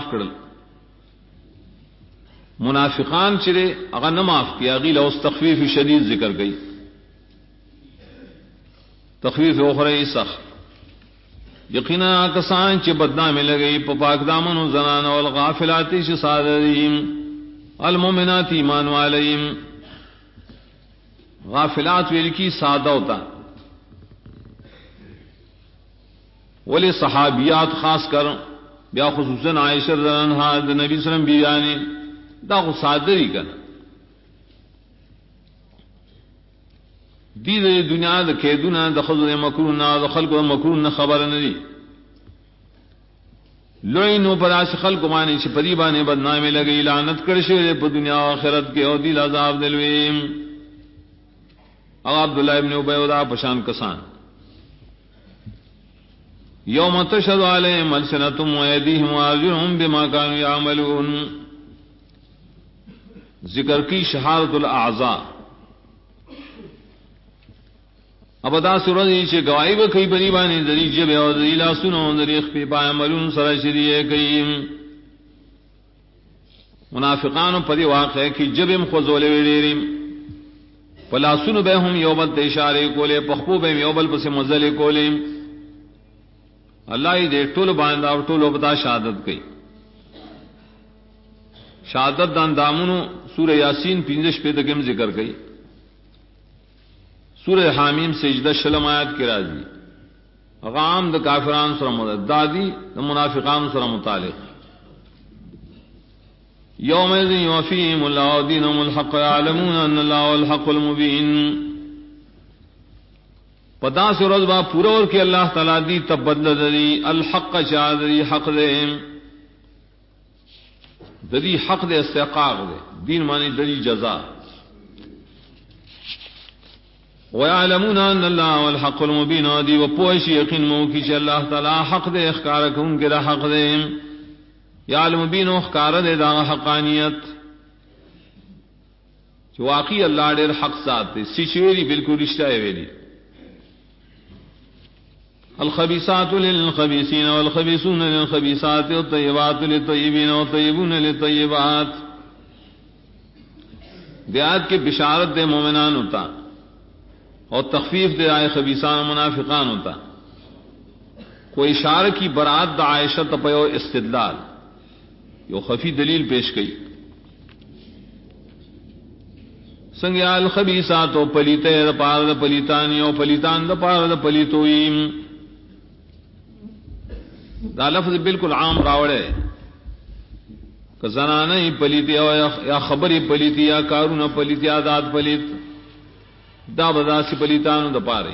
کرل. منافقان چرے اگر نہ معاف کیا غیل اس تخفیف شدید ذکر گئی, تخفیف اخرى سخت. یقینا کسان چ بدنامی لگئی پاک دامن و زنان والغافلات شصادریم المؤمنات ایمان والیم. غافلات ویل کی سادہ ہوتا, ولی صحابیات خاص کر بیا خصوصاً عائشہ رضی اللہ عنہا نبی صلی اللہ علیہ وسلم بیانی دا خو صادری کنا دی دنیا دا کیدونا دا خلق مکرونا دا خلق مکرونا خبر ندی لوئنو پر آس خلق مانی چھ پریبانے بدنامی لگئی لعنت کرشے پا دنیا و آخرت کے او دیل عذاب دلویم. او عبداللہ ابن عبیدہ پشان کسان یوم تشہد علیہم السنتهم و ایدیہم و ارجلہم بما کانوا یعملون. ذکر کی شہادت الاعضاء. اب ادا سورج سے گواہی و کئی بری بانی دری جب اور دریلا سنو دریخ پی پائے ملون سر شریعے کئی منافقان پری واقع کی جب ام خزولے ویریم پلا سن بے ہم یوبت اشارے کولے پخبو بے یوبل پس مزل کولے. اللہ دے ٹول باندھا اور ٹول بتا شہادت کئی. شہادت دان دامنو سورہ یاسین 15 پہ تکم ذکر گئی. سورہ حامیم سجدہ شلم آیات کی راضی اغام دا کافران سر مدد دادی دا منافقان سر متعلق. یوم اذن یوفیہم اللہ دینہم الحق یعلمون ان اللہ الحق المبین. پدا سے رضبا پورا اور کہ اللہ تعالی دی تب بدل دری الحق چادری حق دے دری حق دے استحقاق دے دین مانی دری جزا. وَيَعْلَمُونَ أَنَّ اللَّهَ وَالْحَقُّ الْمُبِينُ وَدِي وَپوشی یقین موکی چھ اللہ تعالی حق دے اخکارک ان کے دا حق دے یا المبین اخکار دے دا حقانیت چھ واقعی اللہ دیر حق ساتھ دے سچویری بالکل رشتہ ویلی. الخبیثات للخبیثین والخبیثون للخبیثات والطیبات للطیبین والطیبون للطیبات. دیات کے بشارت دے مومنان ہوتا اور تخفیف دے آئے خبیثان منافقان ہوتا. کوئی اشارہ کی برات دا عائشہ تپیو استدلال یو خفی دلیل پیش کی سنگیا الخبیثات و پلیتے دا پار دا پلیتانی و پلیتان دا پار دا پلیتویم. دا لفظ بالکل عام راوڑے کہ زنانہ پلیتی یا خبری پلیتی یا کارون پلیتی یا داد پلیت دا بدا سی پلیتانو دا پارے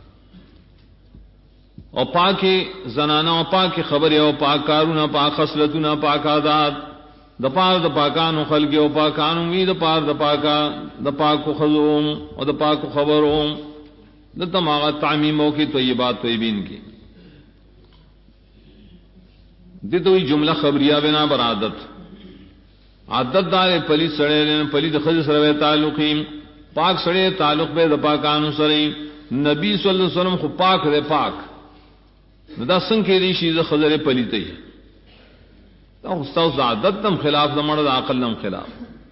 او پاکی زنانا او پاکی خبری او پاک کارونا پاک خصلتونا پاک آداد دا پار دا پاکانو خلقی او پاکانو وی دا پار دا پاکا دا پاکو خضوم او دا پاکو خبروم دا تماغت تعمیموں کی طیبات طیبین کی. دیتوی جملہ خبریہ بنا بر عادت دار پلیت سڑے لین پلیت خضر سروے تعلقیم پاک سڑے تعلق بے دا پاکانو سرے. نبی صلی اللہ علیہ وسلم خو پاک دے پاک دا سنگ کے ریشی دا خضر پلیتے دا استاذ عادت نم خلاف دا مرد عقل نم خلاف.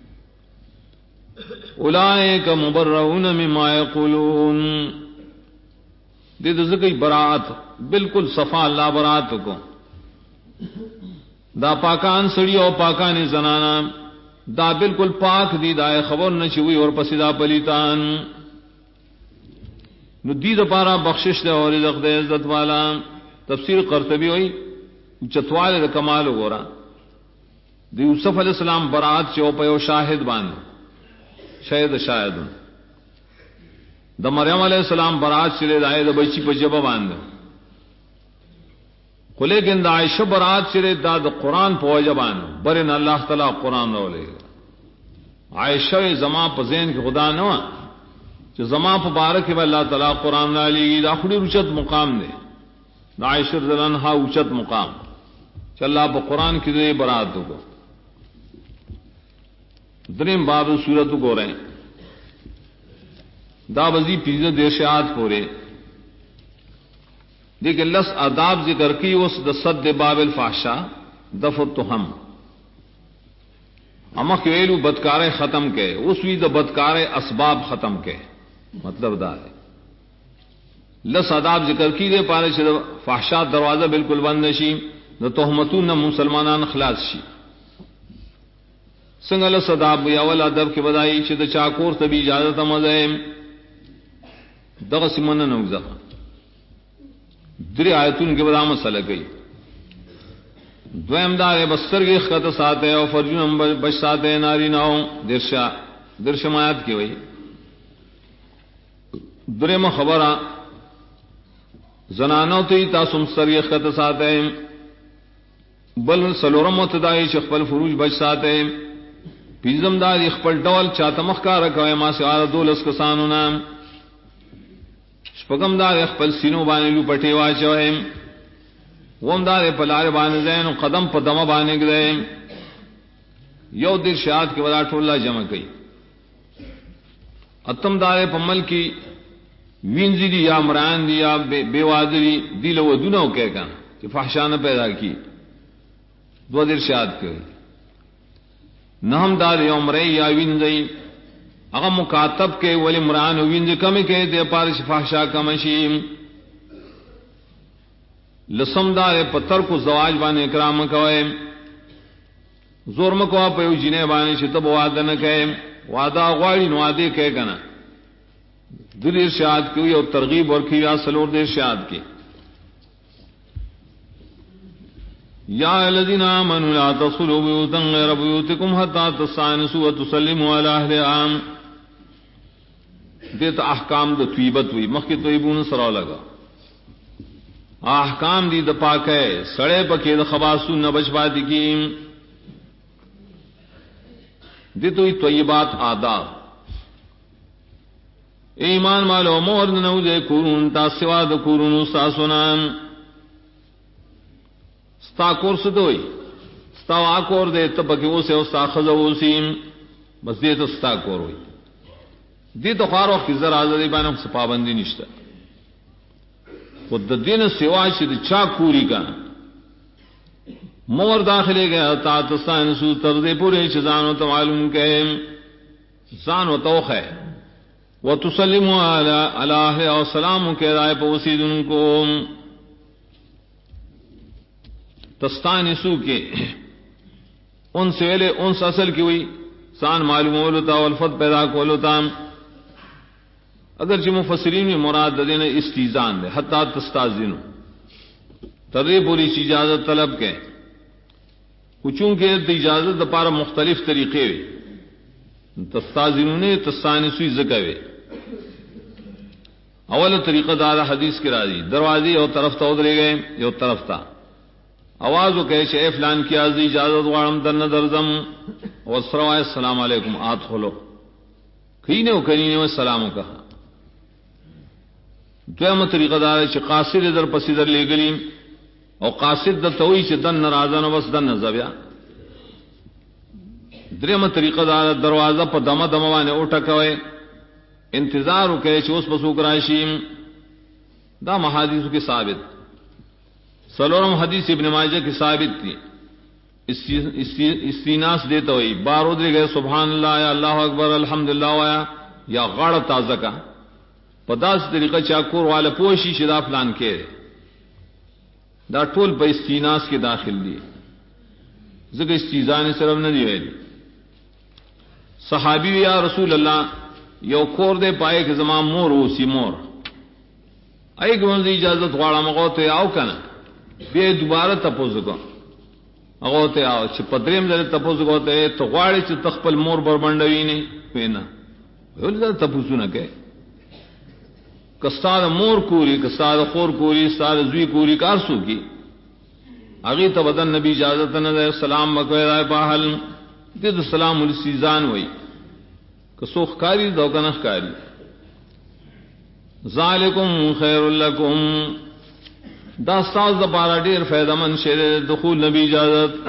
اولئک مبرؤون مما یقولون. دے دا ذکر برات بالکل صفا اللہ برات کو دا پاکان سڑی اور پاکان زنانا دا بالکل پاک دی دا خبر نشوی اور پسیدہ پلیتان نو دی دا پارا بخشش دے اور رزق دے عزت والا. تفسیر قرطبی ہوئی چتوال دا کمال گورا دی یوسف علیہ السلام برات چو پیو شاہد باندھ شاہد شاہد دا مریم علیہ السلام برات چلے دائے دا بچی پا جبا باندھ کو لیکن دا عائشہ برات چلے دا قرآن پا وجہ باندھ برن اللہ تعالیٰ قرآن رو لے عائشہ زما پا زین کی خدا نوا چو زما پا بارک با اللہ تعالیٰ قرآن را لے گی دا خودی رچت مقام دے دا عائشہ رضی اللہ عنہ اچت مقام چو اللہ پا قرآن کی دے برات کو درم باب صورت کو رہے دا وزی پیزا دیشیات پورے دیکھ لس آداب ذکر کی اس دا صد باب الفحشا دفع التهم امخ ویلو بدکار ختم کے اس وی د بدکار اسباب ختم کے مطلب دا ہے لس آداب ذکر کی دے پارے چھ فحشات دروازہ بالکل بند نشی نہ تہمتون نہ مسلمانان خلاص شي څنګه لس آداب یا ول ادب کې بدایي چې د چاکور ته به اجازه مزه دغه سیمنه نوځه درې آیتون کې بدامه مسله کوي دویم دار بستر کی خط ساتھ ہے اور فرجون بچ ساتھ ہے ناری ناؤ درشمایات کی وئی درم خبر زنانو تی تاسم سر یہ خط ساتھ ہے بل سلورم متدائی شخبل فروج بچ ساتھ ہے پیزم دار اخبل ڈول چاتمخ کا رکھوے ماں سے آر دولس کسانو نام شپگم دار اخبل سینو بانے لو پٹے واچوے وم دار پلار بانے زین قدم پا دم بانے گئے یو دیر شاعت کے ودا ٹولہ جمع کئی اتم دار پمل کی وینزی دی یا مران دی یا بیوادری دی لو دونوں کہہ کنا کہ فحشانہ پیدا کی دو دیر شاعت کے نہم دار یوم رئی یا وینزی اغا مکاتب کے ولی مران وینزی کمی کہ دے پارش فحشا کمشیم لسم دار پتر کو زواج بانے اکرام کوئے زور مکوا پیو جینے بانے شتب وعدہ نہ کہے وعدہ غواڑی نوادے کہے کنا دل ارشاد کی اور ترغیب اور کیا سلور دیر ارشاد کی یا الذین آمنوا لا تصلوا بیوتا غیر بیوتکم حتی تستأنسوا وتسلموا علی اہلہا دیتا احکام دو طیبت ہوئی مخی طیبون سرا لگا احکام دی د پاک ہے سڑے پکے د خباسو نہ بچ پاتی کی دی تو طیبات آداب ایمان مالو مورد نو دے کورون تا سوا د کورون ساسونام ستا کورس دوئی ستا واکور دے تبکے اسے استا خزو سیم بس دے تو ستا کور ہوئی دی تو خارو کی ذرا ذری بانم سے پابندی نشتا خود دین سوا شد چا کوری کا مور داخلے گیا تا تستان سو تردے پورے چزانو تو معلوم کہ زان و توخ ہے و تسلم علی الہ و سلام کے رائے پوسید ان کو تستان سو کے ان سے ویلے ان سے اصل کی ہوئی سان معلوم ہولتا والفت پیدا کولتا اگرچہ مفسرین میں مراد دینا استیزان دے حتی تستازنو ترے پوری اجازت طلب کے کچوں کے اجازت پارا مختلف طریقے تستازنو نے تستانسوی زکوے اول طریقہ دارا حدیث کے راضی دروازے اور طرف تا ادرے گئے یہ طرف تا آواز و کہے شے فلان کی عزی اجازت وارم دن درزم اور سروائے السلام علیکم آت کھولو کھینے و کرینے و السلام کہا دویم طریقہ دار ہے قاصد در پسی در لے گلی اور قاصد در توئی سے دن نرازن و بس دن نزبیا دریم طریقہ دار دروازہ پا دم دموانے اٹھا کوئے انتظار کہے چھ اس بسوک راشیم دا محادیث کی ثابت سلورم حدیث ابن ماجہ کی ثابت تھی استیناس دیتا ہوئی بار ادھر گئے سبحان اللہ یا اللہ اکبر الحمدللہ یا غاڑ تازہ کا پداس طریقہ چاکور والا پوشی شدا پلان کے دا ٹول پہ استیناس کے داخل دی ذکر استیزان صرف نہ دی ویلی صحابی یا رسول اللہ یو کور دے پائے کہ زمان مور اوسی مور ایک منزی اجازت غاڑا مغوتے آو کنا بے دوبارہ تپوز کو اغوتے آو چھ پدریم در تپوز گوتے تو غاڑے چھ تخپل مور بربندوی نہیں پینا ویلی در تپوزو نہ کہ کستاد مور کوری کستاد خور کوری کستاد زوی کوری کارسو کی اگی تبدن نبی اجازت نہ دے سلام مکوے رائے باہل دید سلام الاستیزان ہوئی کسوخ کاری دوکنخ کاری ذالکم خیر لکم دا ساز دا پارا دیر فیدہ من شیر دخول نبی اجازت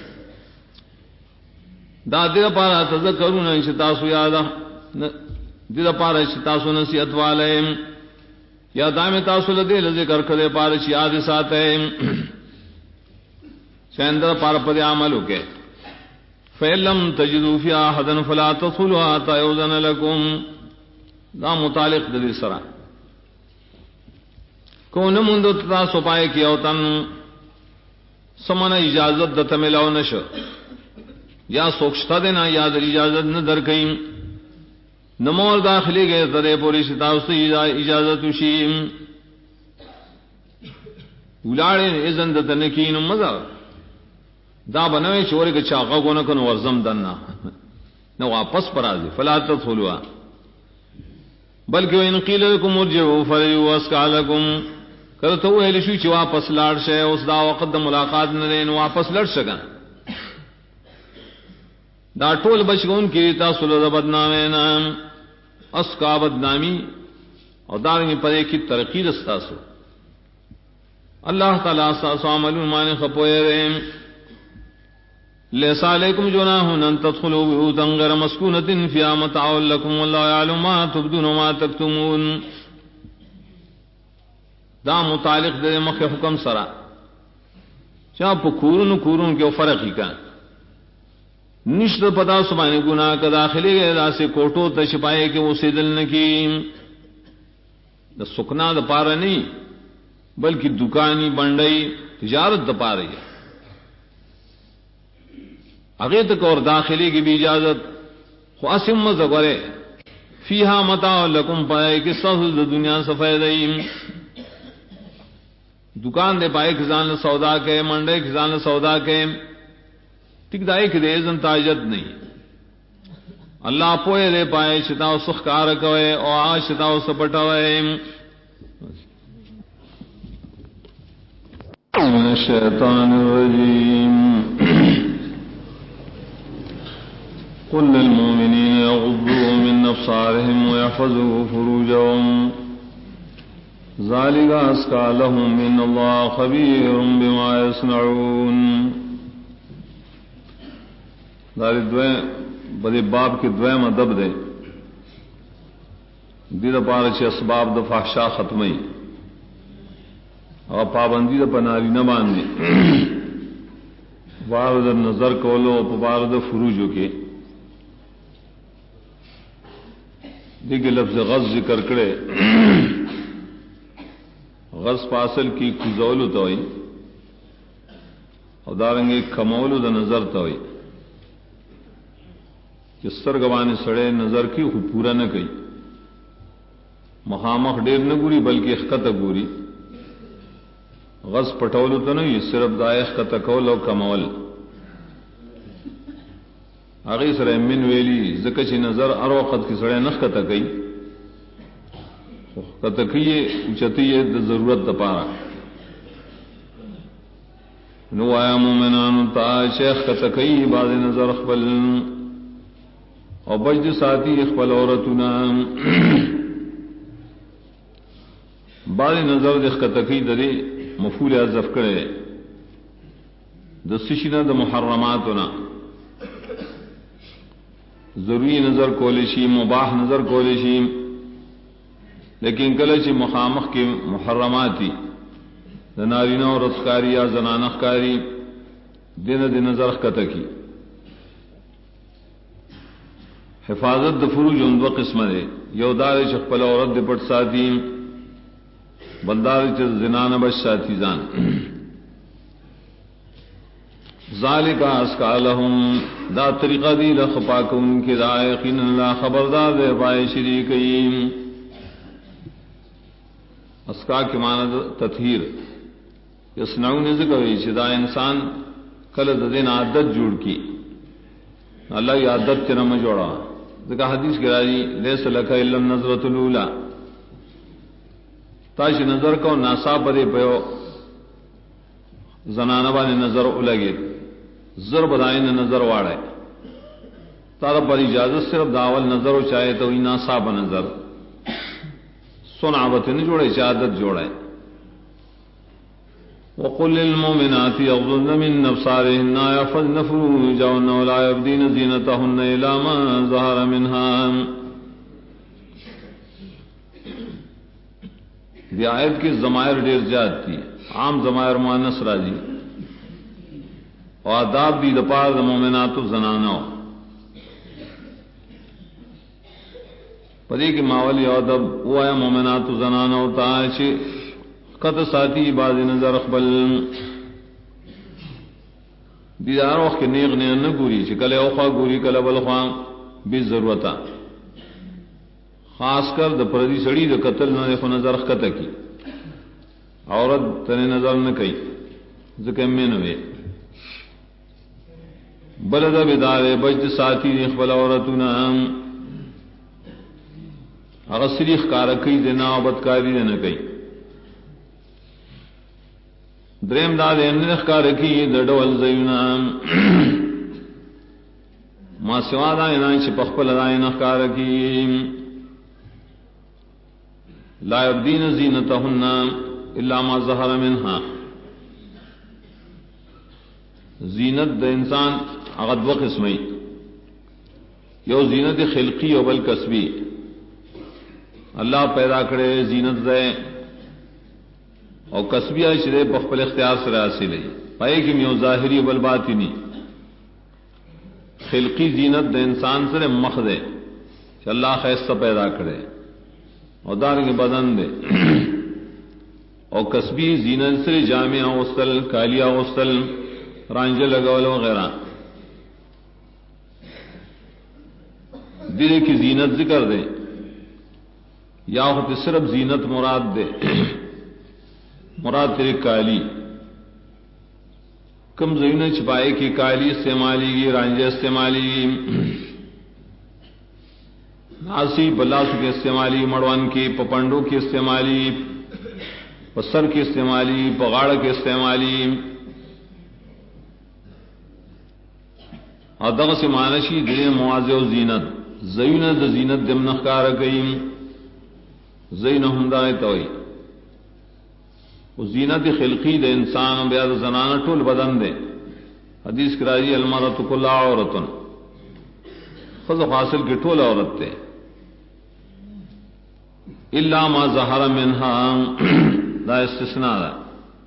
دا دیر پارا تذکرون انشتاسو یادا دیر پارا انشتاسو نصیحت والیم یا دام تاسو لدے ذکر کرے پارچ یاد ساتھ ہے چندر پار پر عمل کے فَإِلَّمْ تَجِدُوا فِيهَا أَحَدًا فَلَا تَدْخُلُوهَا حَتَّى يُؤْذَنَ لَكُمْ دا متعلق دلی سرا کون مندو تاسو پائے کیا تن سمن اجازت دت ملاو نش یا سوکشتا دینا یا در اجازت نہ در کئیں نمور داخلی گئے تدے پوری ستاوس اجازت شیم ولاڑے اذن دت نکین مزا دا بنوے چورے کے چاقا کو نہ کن ورزم دننا نہ واپس پر آجے فلا تدخلوا بلکہ ان قیل لکم ارجعوا فلیوا اسکا لکم کرتا وہ اہل شوی چی واپس لڑ شے اس دا وقت دا ملاقات نہ دین واپس لڑ سکا دا ٹول بچگون کی تاسو له بدنامے نام اسکا بدنامی اور دارنگی پدے کی ترقی دستاسو اللہ تعالیٰ ساسو عملون مانے خپوئے رہے لیس علیکم جناح ان تدخلوا بیوتا غیر مسکونۃ فیہا متاع لکم واللہ یعلم ما تبدون وما تکتمون دا متعلق دے مخ حکم سرا چاہ پا کورن کے فرق ہی کا نشت پتا سبانی گناہ کا داخلے گئے دا سے کوٹو تشپائے کہ وہ سیدل نکی دا سکنا دا پارا نہیں بلکہ دکانی بنڈئی تجارت دا پا رہی ہے اگے تک اور داخلے کی بھی اجازت خواصم مزگرے فیہا متاع لکم پائے کہ سہل دنیا سفیدئیم دکان دے پائے کسان سودا کے منڈے کسان سودا کے ٹک دائی کہ دیزن تاجت نہیں اللہ پوئے دے پائے شتاو سخکار کوئے او آج شتاو سپٹوئے من الشیطان الرجیم قل للمؤمنین یغضوا من ابصارهم ويحفظوا فروجهم ذالک ازکی لهم ان اللہ خبیر بما یصنعون داری دوئے بدے باب کی دوئے مدب دے دید پارا چھ اسباب دا فحشا ختمی اور پابندی دا پناری نہ باندھے بارد نظر کولو پبارد فروجو کے دیکھ لفظ غز ذکر کرے غز پاسل کی کزولو توئی اور دارنگے کمولو دا نظر توئی کہ سرگوانی سڑے نظر کی خود پورا نہ کئی مخامخ ڈیر نہ گوری بلکہ اخکت گوری غز پٹولو تو نہیں صرف دائے اخکت کول و کمول آگئی سرے من ویلی زکچی نظر ار وقت کی سڑے نخکت کئی کتکیے اچتیے ضرورت دپارا نو آیا مومنان تا شیخ کتکی بعد نظر اخبل اور بجد ساتھی اخبل عورتنا بعد نظر دخ کتکی درے مفعول حذف کرے دسشنا د محرماتنا ضروری نظر کولیشی مباح نظر کولیشی لیکن کلچ مخامخ کے محرماتی نارینہ اور رسکاری یا زنانخ کاری دن نظر کتکی حفاظت د فروج ان دو قسم دے یو دار چخپل عورت د پٹ ساتھی بلدار چ زنا نہ بچ ساتھی زان ذالک اسکا لهم دا طریقہ دی لخپاکم کی ذائقین اللہ خبردار دے پائے شریکین اسکا کی معنی تطہیر یصنعون ذکر دا انسان کل دین عادت جوڑ کی اللہ یہ عادت چ نہ جوڑا ذکر حدیث کے راضی لیس لک الا النظرۃ الاولى تاش نظر کو ناسا پدے پیو زنانہ بانے نظر لگے زر بدائن نظر واڑے تارا پر اجازت صرف داول نظر و چاہے تو ہی ناسا بنظر سنعبت نے جوڑے عادت جوڑے وقل للمؤمنات يغضضن من أبصارهن ويحفظن فروجهن ولا يبدين زينتهن إلا ما ظهر منها دی آیت کی ضمائر ڈیر جات تھی عام ضمائر مؤنث راضی او آداب دی دپار د مومنات زنانو پدې کې ماول یو ادب وایا مومنات زنانو ته چې قد ساتي باز نظر خپل دیدار وخت کې نیغ نه ګوري چې کله او خوا ګوري کله بل خوا به ضرورت خاص کر د پردي سړی د قتل نه خو نظر خطه کی عورت ته نظر نه کوي ځکه مې نه وي بلدا بدار بجد ساتي خپل عورتونه هغه سریخ کار کوي د نه بدکاری نه کوي دریم دا د نه کار کوي د ډول زینا ما سوا دا نه چې په خپل راي نه کار کوي لا يبدين زينتهن الا ما ظهر منها زینت د انسان هغه دوه قسمه یو زینت خلقی او بل کسبی اللہ پیدا کرے زینت دے اور کسبی اشرے بخل اختیار سے حاصل ہے پائے کہ میو ظاہری بل باطنی خلقی زینت دے انسان سے مخ دے کہ اللہ خیستہ پیدا کرے اور دار کے بدن دے اور کسبی زینت سے جامعہ غسل کالیا غسل رانجے لگول وغیرہ دل کی زینت ذکر دے یا ہوتے صرف زینت مراد دے مراد تیرے کالی کم زینت چھپائے کی کالی استعمالی گی رانجے استعمالی گی ناسی بلاسو کے استعمالی مڑوان کی پپنڈو کی استعمالی پسر کی استعمالی پگاڑ کے استعمالی اور دغ سے مانشی دل مواضع و زینت زینت زینت دم نخکار گئی زین ہمدائے توئی وہ زینت خلقی دے انسان بیاد زنانہ ٹول بدن دے حدیث کراجی المرۃ کل عورت خود حاصل کی ٹول عورت تے الا ما ظہر منها دا استثناء دا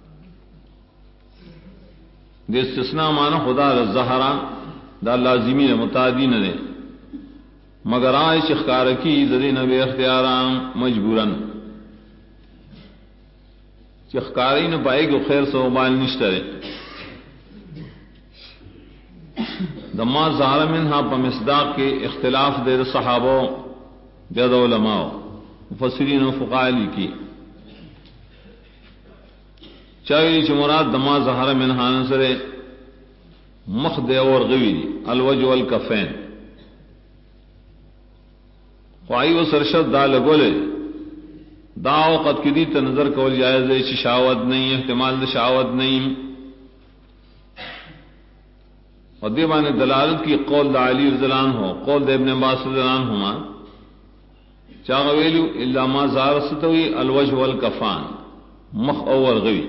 دے استثناء مانا خدا ظہرا دا لازمی ہے متعدی نہ دے مگر آئے شخکار کی زدی نبی اختیارام مجبوراً شخکاری نہ پائے کہ خیر صوبان نشترے دما ظاہر منہا پمصداق کے اختلاف دیر صحابوں بید علماء مفسرین و فقالی کی چاہیے چمراد دما ظاہر منہا نصر مخ دے اور غوی الوجه والکفین خواہی و سرشد دا لگولے دا اوقت کی دی تنظر کول جائز ہے شاوت نہیں احتمال دا شاوت نہیں اور دیوان دلالت کی قول دا علی رضی اللہ عنہ قول دا ابن عباس رضی اللہ عنہما چاغویلو الا ما زار ستوی الوجه والکفان مخ اور غوی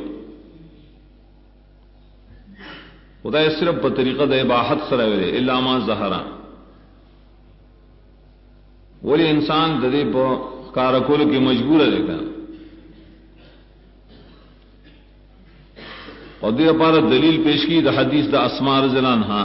خدا صرف بطریقہ دا اباحت سراویلے الا ما ظہرا ولی انسان ددے پا کارکول کی مجبور ہے دیکھا اور دے پارا دلیل پیش کی دا حدیث دا اسماء رضی اللہ عنہا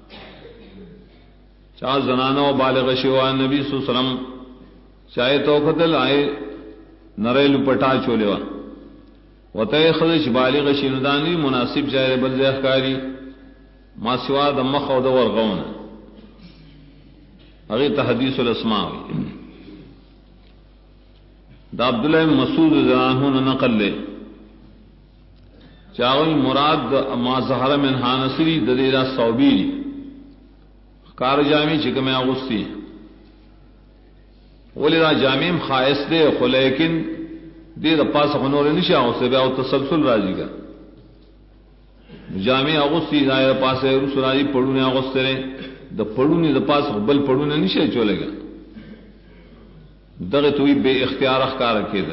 چاہ زنانہ و بالغ شوان نبی صلی اللہ علیہ وسلم چاہے تو قتل آئے نرے لپٹا چولے وطے خدش بالغ شندانی مناسب چاہے بلد اخکاری ما سوا دا مخ و دا ورغون اگر تحدیث الاسماء دا عبداللہ مسعود رضی اللہ عنہ نقل لے چاہوی مراد ما ظہر من حانسری ددیرہ صوبیری کار جامی چکم اغسطی ولی دا جامیم خائص دے خو لیکن دے دا پاس خنور نشا غسطی بے او تسلسل راجی کا جامع اغسطی دا پاس رسول راجی پڑھونے اغسطی رہے دا پڑھونے دا پاس بل پڑھونے نشا چولے گا دغه توی بے اختیار اخکار کېده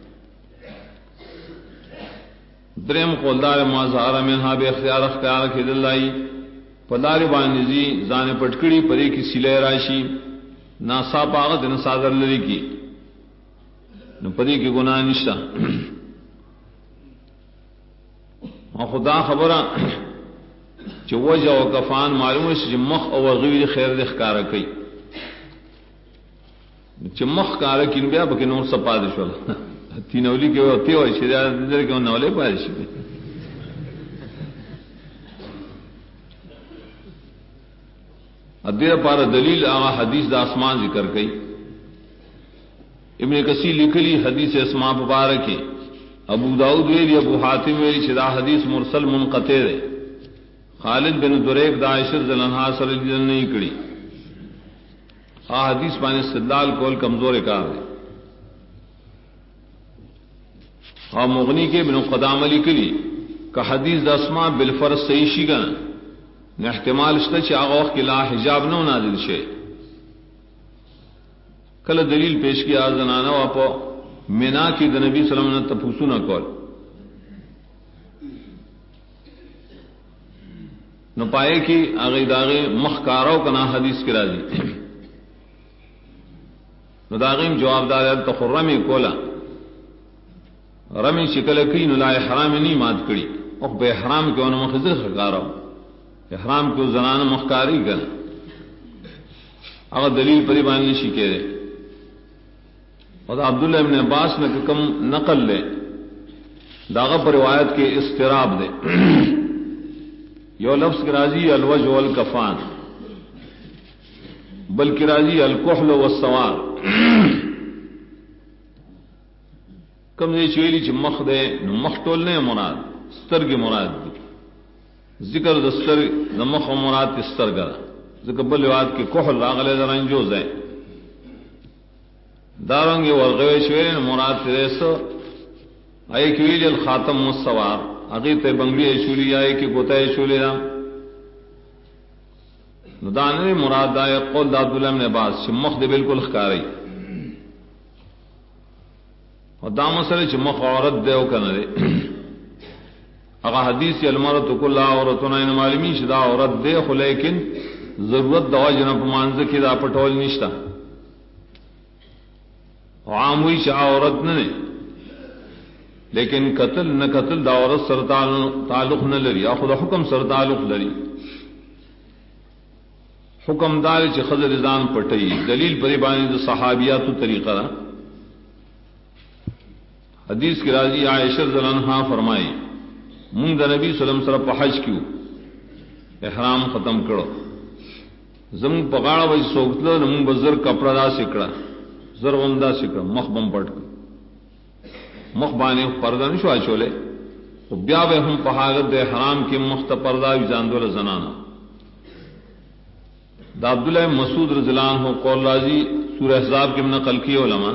دریم قولدار ما ظهر منها بے اختیار اخکار کېده لای پدار باندې زی ځان پټکړي پرې کی سلې راشي ناسا پاغه دن صادر لري کی نو پدې کې ګناه نشته او خدا خبره چې وجه او کفان معلومه چې مخ او غوی خیر د ښکارا کوي چې مخ کار کین بیا به نور سپاد شول تینولی کې وته وای چې دا در کې نولې پای شي ادیه پر دلیل هغه حدیث د اسمان ذکر کړي ابن کثیر لیکلی حدیث اسماء مبارک ابو داؤد ویلی ابو حاتم ویلی چې دا حدیث مرسل منقطع ہے خالد بن دریک دا عائشہ رضی اللہ عنہا صلی اللہ علیہ وسلم نہیں کړي حدیث باندې استدلال کول کمزور کار ہے اور مغنی کے ابن قدامہ لیکلی کہ حدیث د اسماء بالفرض صحیح شي کنه نه احتمال شته چې هغه وخت کې لا حجاب نه نازل شي کله دلیل پیش کیا زنانه وا په مینا کې د نبی صلی الله علیه وسلم تپوسو نه کول نو پائے کہ هغه داغه مخکارو کنا حدیث کې راځي نو داغیم جوابدار تخرمی کولا رمی شکل کی نو لا احرام نہیں مات کړي او به احرام کې ونه مخزه ښکارو احرام کو زنان مخکاری کړه هغه دلیل پری باندې شي کېره او عبداللہ ابن عباس نے کم نقل لے داغه پر روایت کې استراب دے یو لفظ کی راضی الوجه والکفان بلکہ راضی الکحل والسوار کم دې چویلی چې مخ دې نو مخ ټول نه مراد سترګې مراد دي ذکر د ستر د مخ مراد سترګه ذکر بل روایت کې کحل راغله درنجوز ہے دارنګ ورغوي شوی مراد ترسو آئے کی ویل الخاتم والسوار اگے ته بنگلی شولی آئے کی گوتای شولی دا نو دانه مراد دا قول د عبد الله بن عباس چې مخ دې بالکل ښکاری او دا مسئلہ چې مخ عورت دی او کنه دی هغه حدیث المرأة كلها عورتنا ان معلومی شدا عورت دی خو لیکن ضرورت د واجب په مانځ کې دا پټول نشتا عام وی چې عورت نه لیکن قتل نہ قتل دا عورت سره تعلق نه لري یا خود حکم سره تعلق لري حکم دار چې خضر ځان پټي دلیل پرې باندې د صحابیاتو طریقہ را حدیث کی راضی عائشہ رضی اللہ عنہا فرمائی مونږ د نبی صلی الله علیه وسلم په حج کې احرام ختم کړو زموږ په غاړه وای سوګتل نو مونږ بزر کپڑا دا سکړه زر ومدا سکړه مخ بم پټ مخ باندې پرده نشو اچولې او بیا به هم په حالت د احرام کې مخ ته پرده ځاندول زنانه دا عبد الله مسعود رضی اللہ عنہ قول راضی سورہ احزاب کې نقل کی علماء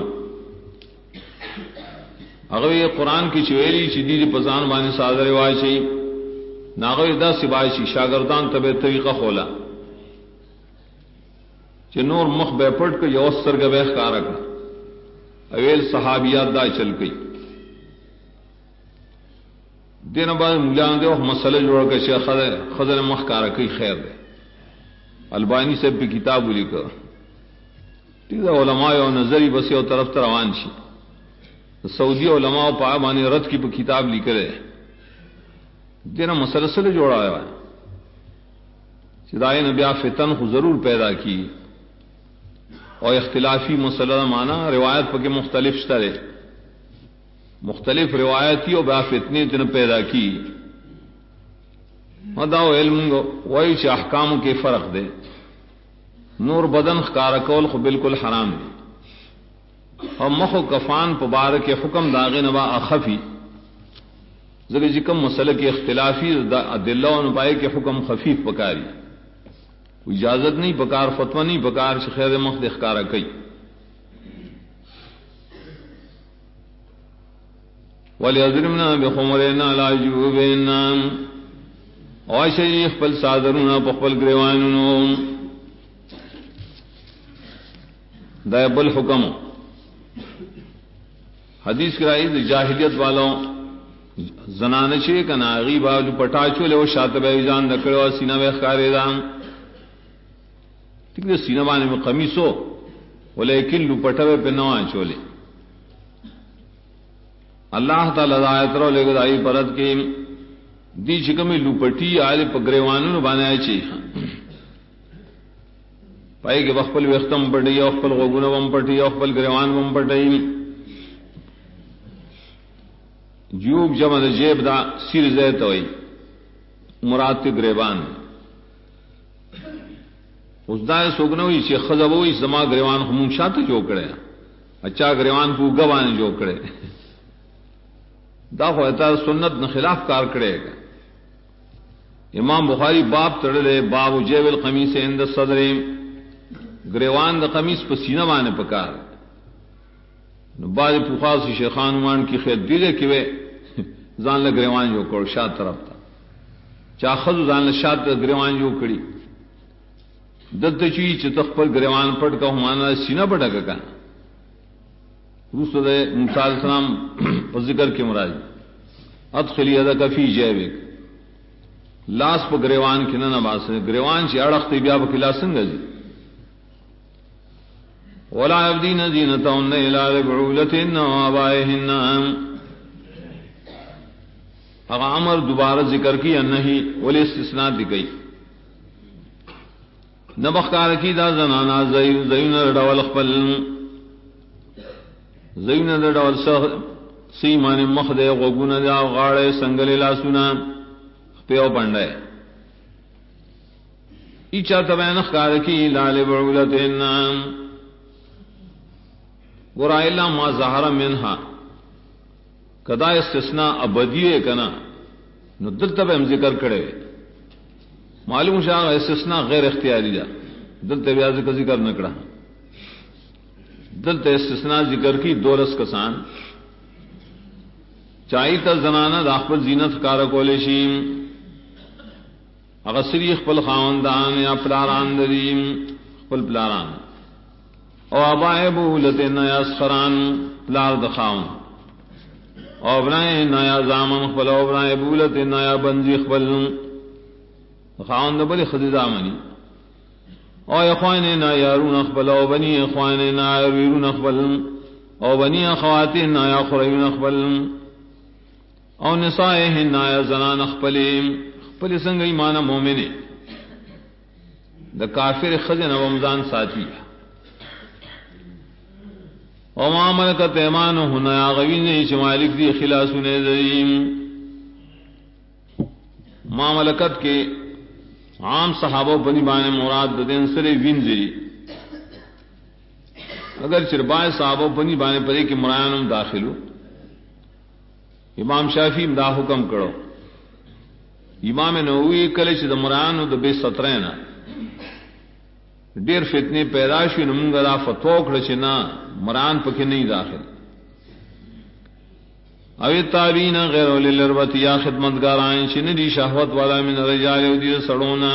هغه قرآن کی چویلی چې دې په ځان باندې ساده روایت شي ناغه دا سبای شي شاګردان ته به طریقه خولا چې نور مخ به پټ کې یو سترګه به ښکارا کړ اویل صحابیات دا چل گئی دین بعد مولان دے مسئلہ جوڑ کے شیخ خضر مخ کارا کوي خیر دے البانی سے بھی کتاب لکھا ٹھیک ہے علماء او نظری بس یو طرف ته روان شي سعودی علماء په باندې رد کی په کتاب لیکره دینه مسلسل جوړا ہے چې دای نه بیا فتن خو ضرور پیدا کی اور اختلافی مسئلہ معنی روایت پکې مختلف شته مختلف روایتی اور بیا فتنی تن پیدا کی مداو علم وای چې احکام کې فرق دے نور بدن ښکار کول خو بالکل حرام دی اور مخ و کفان پبار کے حکم داغ نوا اخفی ذکر جکم مسئلہ کے اختلافی دلہ و نبائے کے حکم خفیف پکاری اجازت نہیں پکار فتوہ نہیں پکار خیر مخ اخکارہ کئی وَلْيَضْرِبْنَا بِخُمُرِهِنَّ عَلَى جُيُوبِهِنَّ او شیخ پل صادرنا پخپل گریوانونو دا بل حکم حدیث کرائی جاہلیت والوں زنانه چې کنا غیبا لو پټا چولې او شاته به ځان نکړو سینه به ښکارې دا ټیک دې سینه باندې قمیصو ولیکن لو پټاوه په نوان چولې اللہ تعالی آیت رو لے گئی پرد کی دی چکمی لوپٹی آلے پا گریوانوں بانائی چی پائے کہ وخپل وختم پٹی وخپل غوگون وم پٹی وخپل گریوان وم پٹی جیوب جمع دا جیب دا سیر زیت ہوئی مراد کے گریوان اس دا سوگنوئی چی خزبوئی زما گریوان خمون شاہ جو کرے اچھا گریوان کو گوان جو کرے دا خواہتا سنت نے خلاف کار کرے گا امام بخاری باب تڑلے باب جیب القمیس عند الصدر گریوان دا قمیص پا سینہ بانے پکار بعض پخاص شیخان مان کی خیر دیدے کیوے زان لے گریوان جو کرو شاہ طرف تا چاہ خضو زان لے شاہ تا گریوان جو کری دلتا چوئی چی تخپل گریوان پڑ کا ہمانا سینہ پڑا کا رسول موسیٰ علیہ السلام پر ذکر کے مراد ادخلی یدک فی جیبک لاس پا گریوان کی نہ باس گریوان چی اڑختی بیا پا کلا سنگا جی ولا یبدین زینتهن الا لبعولتهن وآبائهن اگا عمر دوبارہ ذکر کی انہی ولی استثناء دی گئی نبخکار کی دا زنانا زیون رڈول اخپل زیون رڈول سیمان مخدے غگون دا غاڑے سنگل لاسونا پیو پنڈے ایچا تبین اخکار کی لال بعولتهن گورا الا ما ظہر منہا کدا استثناء ابدیے کنا نو دل تب ہم ذکر کرے معلوم شاہ استثناء غیر اختیاری دا دل تب ذکر نکڑا دل تب استثناء ذکر کی دولس کسان چاہی تا زنانا داخل زینت کارکولیشیم اغسری اخپل خاوندان یا پلاران دریم اخپل پلاران او ابائے بولتن یا اسخران پلار دخاون او ابنائے نایا زامن خبل او ابنائے بولتن یا بنزی خبل خاون دبلی خزی زامنی او اخوان نایارون خبل او بنی اخوان نایارون خبل او بنی اخواتین نایا خریون خبل او نسائہن نایا زنان خبل سنگ ایمان مومنی دا کافر خزن ومزان ساتھی وما ملکت ایمانہن یا غوین چی مالک دی خلاسون دریم ما ملکت کے عام صحابہ بنی بانے مراد دین سر وینزری اگر چربائے صحابہ بنی بانے پرے کی مرانم داخلو امام شافی دا حکم کرو امام نووی کلچ دا مرانو دا بے سترینا دیر فتنے پیداشوی نمونگا دا فتوکڑ چنا مران پکی نہیں داخل اوی تابین غیر اولی لربت یا خدمتگاران چن دی شہوت والا من رجال او دی سڑونا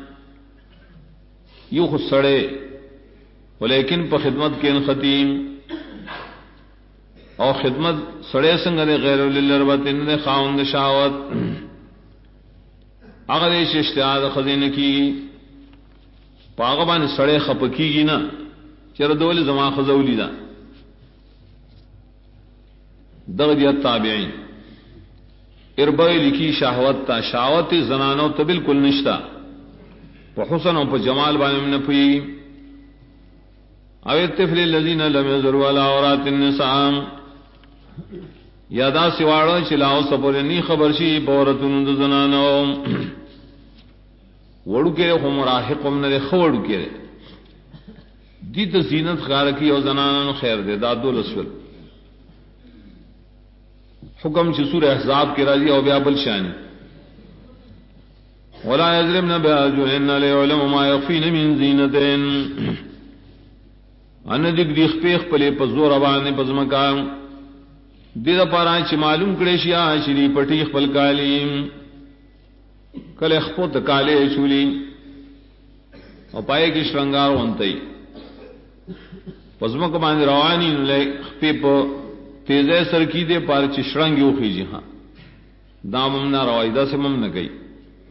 یو خود سڑے ولیکن پا خدمت کے ان ختیم او خدمت سڑے سنگ غیر اولی لربت ان دے خاون شہوت اگر ایش اشتعاد خزین کی پاغبان سڑے خپکی گی نا چر دول زمان خزولی دا دغدیت تابعین اربائی لکی شہوت تا شہوت زنانو تا بالکل نشتا پا حسن و پا جمال بانے من پوئی او الطفل الذین لم یذروا علی عورات النساء یادا سواڑا چلاو سپور نی خبر شی بورتن د زنانو وڑو کے خو مراحق من خوڑو کے دی تو زینت خار کی او زنانو خیر دے دادو رسول حکم چ سورہ احزاب کے راضی او بیا بل شان ولا یضربن بارجلهن ليعلم ما يخفين من زینتهن ان دگ دیخ پیخ پلے پزور باندې پزمکا دیر پارا چ معلوم کړي شیا شری پټی خپل کالیم کله خپوت کالے چولی او پائے کی شرنگار ونتئی پزمک باندې رواني لې خپې تیزے سر کی دے پار چشرنگ یو خیجی ہاں دامم نہ روائدہ سے مم نہ گئی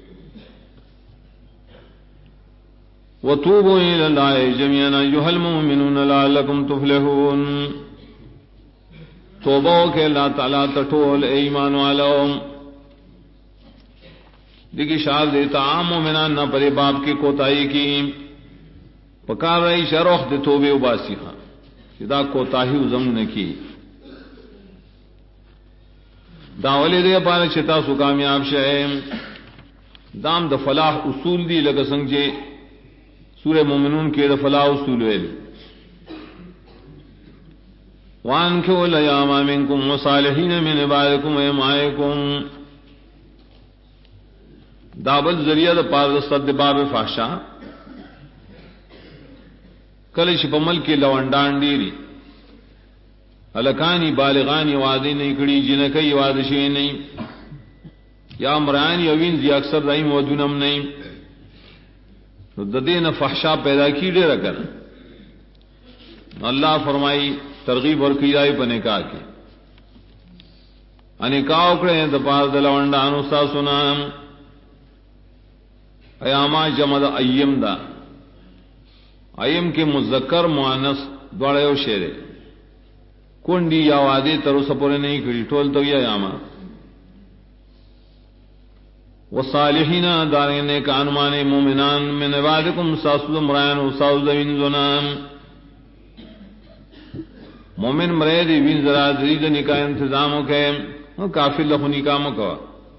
وَتُوبُوا إِلَى اللَّهِ جَمِيعًا أَيُّهَا الْمُؤْمِنُونَ لَعَلَّكُمْ تُفْلِحُونَ توبہ کہ اللہ تعالیٰ تٹول ایمان والوں دیکھی شار دیتا عام مومنان نہ پرے باپ کی کوتاہی کی پکار رہی شروخ دے توبے اباسی خاں دا کوتاہی ازم نے کی داولی دے پارا چتا سو کامیاب شہم دام د فلاح اصول دی لگا سنگجے سورہ مومنون کے د فلاح اصول ویل وانکحوا الایام منکم وصالحین من عبادکم وامائکم دابل ذریعہ دا پار صد باب فحشا کلش پمل کے لونڈان ڈیری الکانی بالغانی وعدے نہیں کڑی جنکئی وعدشی نہیں یا مرانی اوین زی اکثر رائم ودونم نہیں ددین فحشا پیدا کی دے رکھنا اللہ فرمائی ترغیب اور کیدائی پنے کا کے انکاو کرے دپار دلونڈانو سا سنام ایاما جمد ایم دا ایم کے مذکر مؤنث دوڑے او شیرے کنڈی یا وادی ترو سپورے نہیں کری ٹول تو یا ایاما وصالحین دارین کانمان مومنان من عبادکم ساسود مرائن و ساسود وینزنام مومن مرید وین ذرا درید نکاح انتظاموں کے کافر لخو نکاموں کا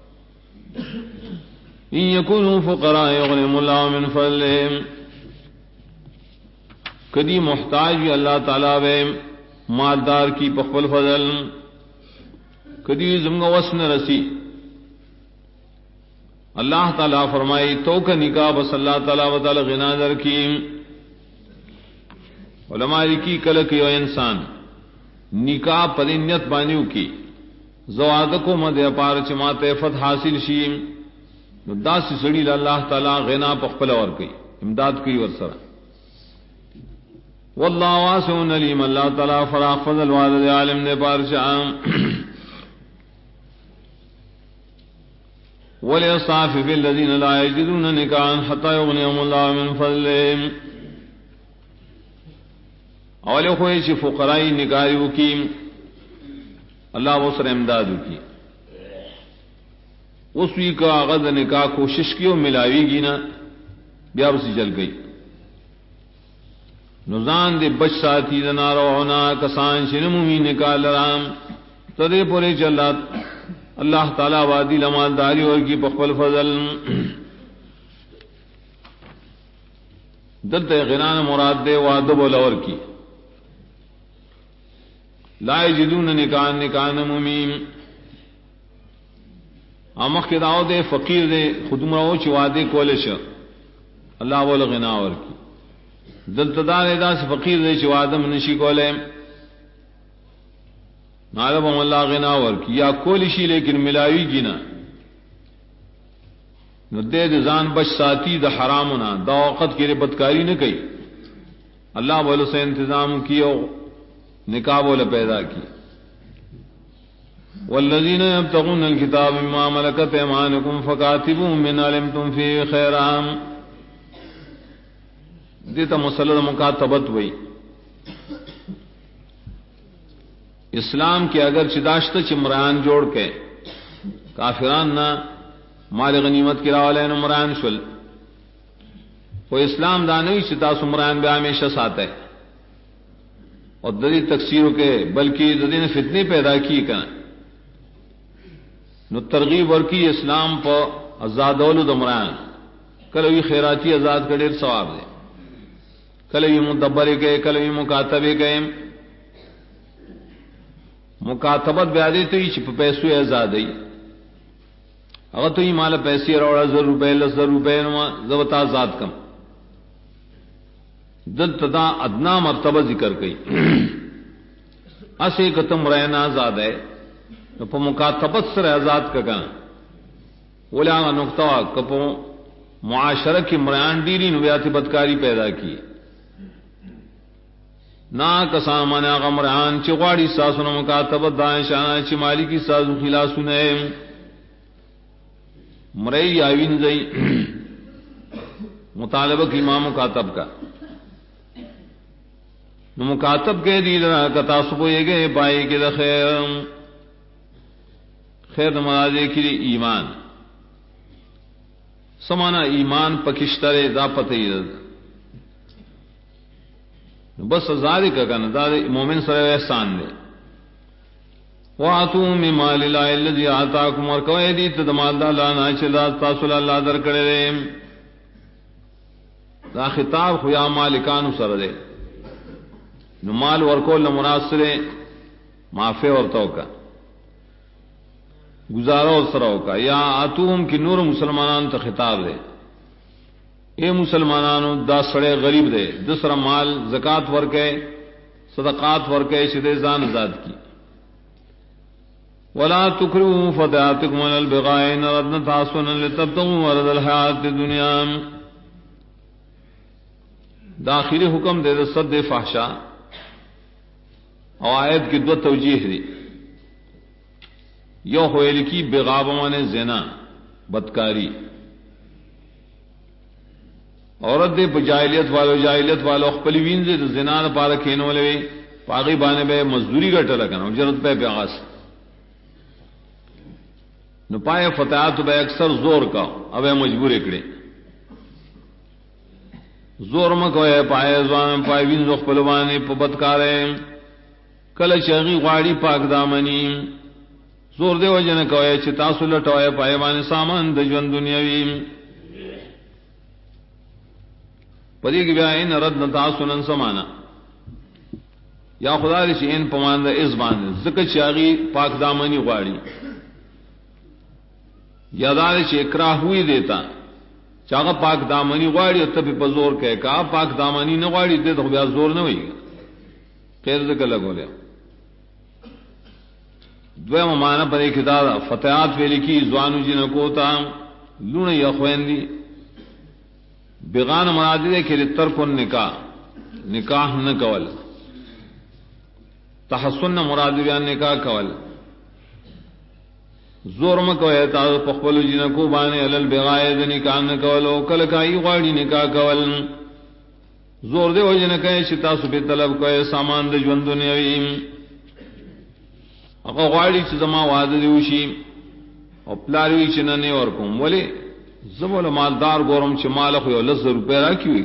ان یکونوا فقراء یغنم اللہ من فضلہ کدی محتاج بھی اللہ تعالیٰ وے مالدار کی پخبل فضل کدی زمگا وسن رسی اللہ تعالیٰ فرمائی تو کا نکاح بس اللہ تعالیٰ و تعالیٰ غنا در کی علماء کی کلکی و انسان نکاح پرینیت بانیو کی زوادکو مد اپار چمات فتح حاصل شیم دا سی سڑی اللہ تعالیٰ غنا پخپل اور کی امداد کی ورسرہ واللہ واسع علیم اللہ تعالیٰ فراخ فضل والد عالم نے بارشام وَلِيَسْتَعْفِفِ الَّذِينَ لَا يَجِدُونَ نِكَاحًا حَتَّى يُغْنِيَهُمُ اللَّهُ مِنْ فَضْلِهِ اولی خوئی چی فقرائی نکاحیو کی اللہ وہ سر امدادو کی اس وی کا غد نکاح کوشش کی و ملاوی گی نا بیا بسی جل گئی نزان دے بچ ساتھی دنا رونا کسان شنمومی نکاح لرام تدے پورے چلات اللہ تعالیٰ وادی لمالداری اور کی بخبل فضل دلت غنان مراد دے وادب والور کی لا یجدون نکاح ممیم امخ کے داو دے فقیر دے خدمرو چی وادے کولش اللہ والا غنا اور کی دلت دار ادا سے فقیر دے چی وادم نشی کولے نالب اللہ غنا اور کی یا کولشی لیکن ملاوی گینا نو دے زان بچ ساتھی دا حرامنا دا وقت کی بدکاری نہ کئی اللہ بولو سے انتظام کیو نکاح بول پیدا کی والذین یبتغون الکتاب مما ملکت ایمانکم فکاتبوہم من علمتم فی خیرام دیتا مسلط مکاتبت ہوئی اسلام کے اگر چداشت چمران جوڑ کے کافران نہ مال غنیمت کی راولین عمران شل وہ اسلام دانوی چتا سمران بے ہمیشہ ساتھ ہے اور ددی تکثیروں کے بلکہ ددی نے فتنے پیدا کی کہنا نو ترغیب اور کی اسلام پر آزاد عمران کلوی خیراتی آزاد کا ڈیر ثواب دے کلوی مدبر گئے کلوی مکاتبے گئے مکاتبت بیادی تو یہ چپ پیسو آزاد ہی اگر تو یہ مالا پیسے روڑا 1000 روپے 10 روپے زبتا آزاد کم دل تدا ادنا مرتبہ ذکر گئی اسے کتم رہنا آزاد ہے تو مکاتبت سر آزاد کا گانا بولا نقطہ کپو معاشرہ کی مران ڈیری نویاتی بدکاری پیدا کی نا کسامانا غمران چغواڑی ساسونا مکاتبت دائشانا چی مالی کی سازو خلاسونا مرئی آوین زئی مطالبہ کی امام مکاتب کا مکاتب کے دی کتاسبو یہ گئے پائی کے دا خیر مرادے کی ایمان سمانا ایمان پکشترے دا پتہ بس ذالک کنا دا مومن سره احسان دے واتو مما لله الذي آتاكم ورکوی دی تدمال دا اللہ ناچلا تاسول اللہ در کرے دا خطاب خویا مالکانو سر دے نمال ورکول مراسرے معافی اور توکا گزارو سرو کا یا آتوم کی نور مسلمانان تا خطاب دے اے مسلمانانو دا سڑے غریب دے دوسرا مال زکات ورکے صدقات ورکے شدے زان ذات کی ولا تکرهوا فتياتكم على البغاء إن أردنا تحصنا لتبتغوا عرض الحياة الدنيا داخلی حکم دے صد فحشا اور آیت کی دو توجیہ دی یو ہوئل کی بغابمان زنا بدکاری عورت دے جاہلیت والو اخپلی وین دے زنا پارا کھینو لے پاغی بانے بے مزدوری کا ٹلا کنا اجرت پہ پیغاس نو پائے فتحات بے اکثر زور کا اب مجبور اکڑے زور مکوئے پائے زوان پائے وین زخ پلوانے پا بدکارے کل چاگی غاڑی پاک دامنی زور دے وجہ کوئے چھ تاسو لٹوئے پائے بانے سامان دجون دنیاوی پدی کی بیا ان رد نتاسو نن سمانا یا خدا رشی ان پماندہ اس باندے ذکر چاگی پاک دامنی غاڑی یادار سے اکراہ ہوئی دیتا چاگا پاک دامنی غاڑی اور تبھی پزور کہے کہا پاک دامنی نہ غاڑی دے تو بیا زور نہ ہوئی خیر ذکر لگو لیا دویم مانا پر ایک دادا فتحات ویلی کی زوانو جی نکوتا لون یخوین دی بغان مرادی دے کہ ترکن نکاح نہ کول تحسن مرادی بیان نکاح کول زور مکو ہے تا پخپلو جن کو بانے علل بغائے د نکاح نہ کولو کل کای غاڑی نکاح کول زور دے ہو جن کہے شتا سو به طلب کوئے سامان د ژوند دنیاوی اگو غاڑی چې زما واده دیوشي او پلاروی چې نه اور کوم ولی زمول مالدار ګورم چې مال خو 10 روپے را کیوي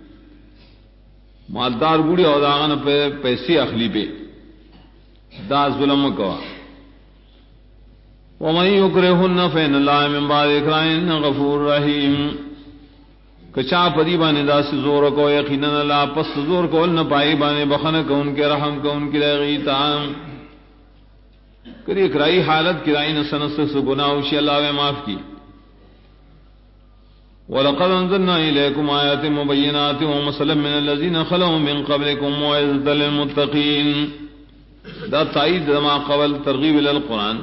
مالدار ګوړي او داغه په پیسې اخلي په دا ظلم کوا ومن یکرهن فإن الله من بعد إکراههن غفور رحیم کچا پدی بانے دا سے زور کو یقینا اللہ پس زور کو نہ پائی بانے بخن کو ان کے رحم کو ان کی رغی تام کری اکرائی حالت کرائی نسنس سے گناہ وشی اللہ نے معاف کی وَلَقَدْ أَنزَلْنَا إِلَيْكُمْ آيَاتٍ مُبَيِّنَاتٍ وَمَثَلًا مِّنَ الَّذِينَ خَلَوْا مِن قَبْلِكُم مَّوْعِظَةً لِّلْمُتَّقِينَ دا تائید ما قبل ترغیب الى القرآن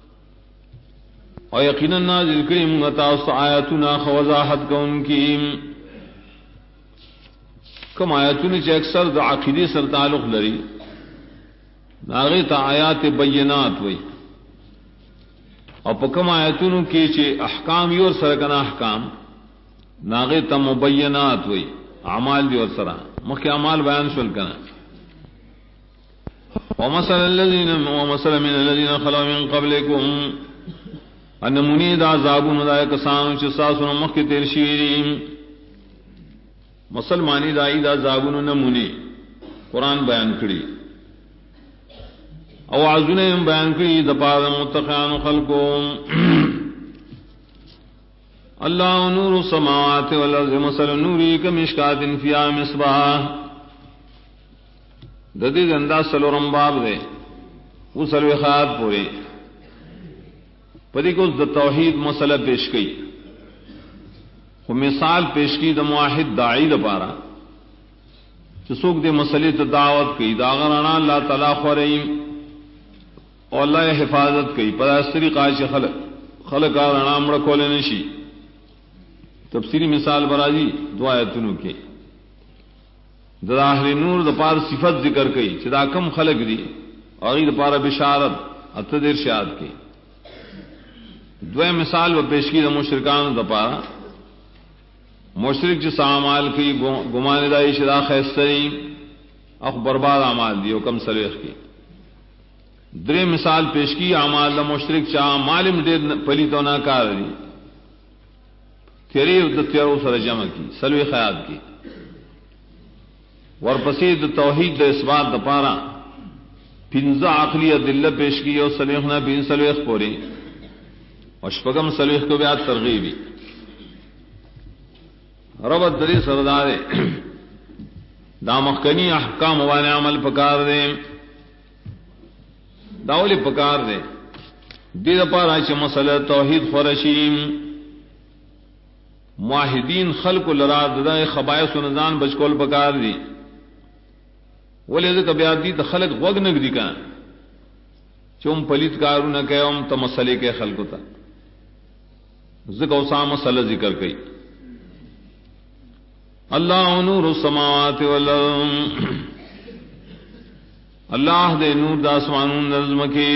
اور یقیناً نازل کریم غطاس آیاتنا خوضاحت کا ان کی کم آیاتون چے اکثر دا عقیدی سر تعلق لری ناغی تا آیات بینات وی اور پا کم آیاتون کی چے احکام یور سرکنا احکام ناغی تا مبینات وی اعمال دیور سرا مخی اعمال بیان شل کنا ومثل من الذين خلوا من قبلكم انمونی دا عذابون دا کسانو چه ساسو نمخ کی تیر شیرین مسلمانی دائی دا عذابون نمونی قرآن بیان کری او عزونیم بیان کری دا پار متقیان خلقوں اللہ نور السماوات والارض مثل نوری کمشکات فیہا مصباح ددی دندہ سلورم باب دے وہ سلوی خیات پوری پدی کو دا توحید مسئلہ پیش کی وہ مثال پیش کی دا موحد داعی دا پارا چسوک دے مسئلے تا دعوت کی دا غرانا اللہ تعالیٰ خوریم اور اللہ حفاظت کی پر اس طریقہ سے خلق آرانا مڑکولے نشی تفسیری مثال برازی دو آیتنوں کی دا اہل نور دا پار صفت ذکر کی چدا کم خلق دی اور دا پارا بشارت اتدیر شاد کی دوے مثال و پیشکی دا مشرکان دا پارا مشرک جس اعمال کی گمان دائی شدا خیستری اخ برباد اعمال دی و کم سلیخ کی درے مثال پیشکی اعمال دا مشرک چاہ مالم دیر پلی تو ناکار دی تیری د تیرو سره جمع کی سلوی خیات کی ورپسې د توحید د اثبات د پاره پنځه عقلی ادله پیش کی او سلیخنا بین سلوخ پوری او شپږم سلوخ کو بیا ترغیبی رب دری سردار دا مخکنی احکام باندې عمل پکار دے داولی پکار دے دې لپاره چې مسله توحید خورشیم موحدین خلق لرا د خبائث و نزان بچکول پکار دی ولې ځکه بیا دي د خلق وګ نه دی کا چوم پلیت کارونه کوم ته مسلې کې خلق تا ځکه اوسه مسله ذکر کړي اللہ نور السماوات والارض اللہ دے نور دا اسمانون نظم کی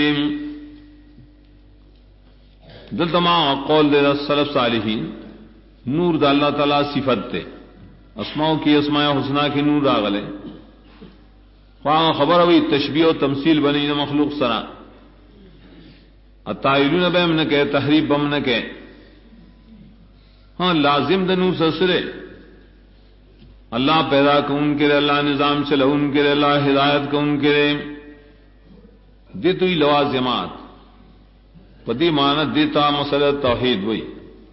دل تمام قول دے سلف صالحین نور دا اللہ تعالی صفت تے اسماء کی اسماء حسنہ کی نور آغلے خواہ خبر ہوئی تشبیہ و تمثیل بنی مخلوق سرا التائلون بہم نہ کہ تحریب بم نہ کہ ہاں لازم دا نور سسرے اللہ پیدا کو ان کے اللہ نظام چلا ان کے اللہ ہدایت کو ان کے دی تو لوازمات پدی مانت دیتا مسئلہ توحید وئی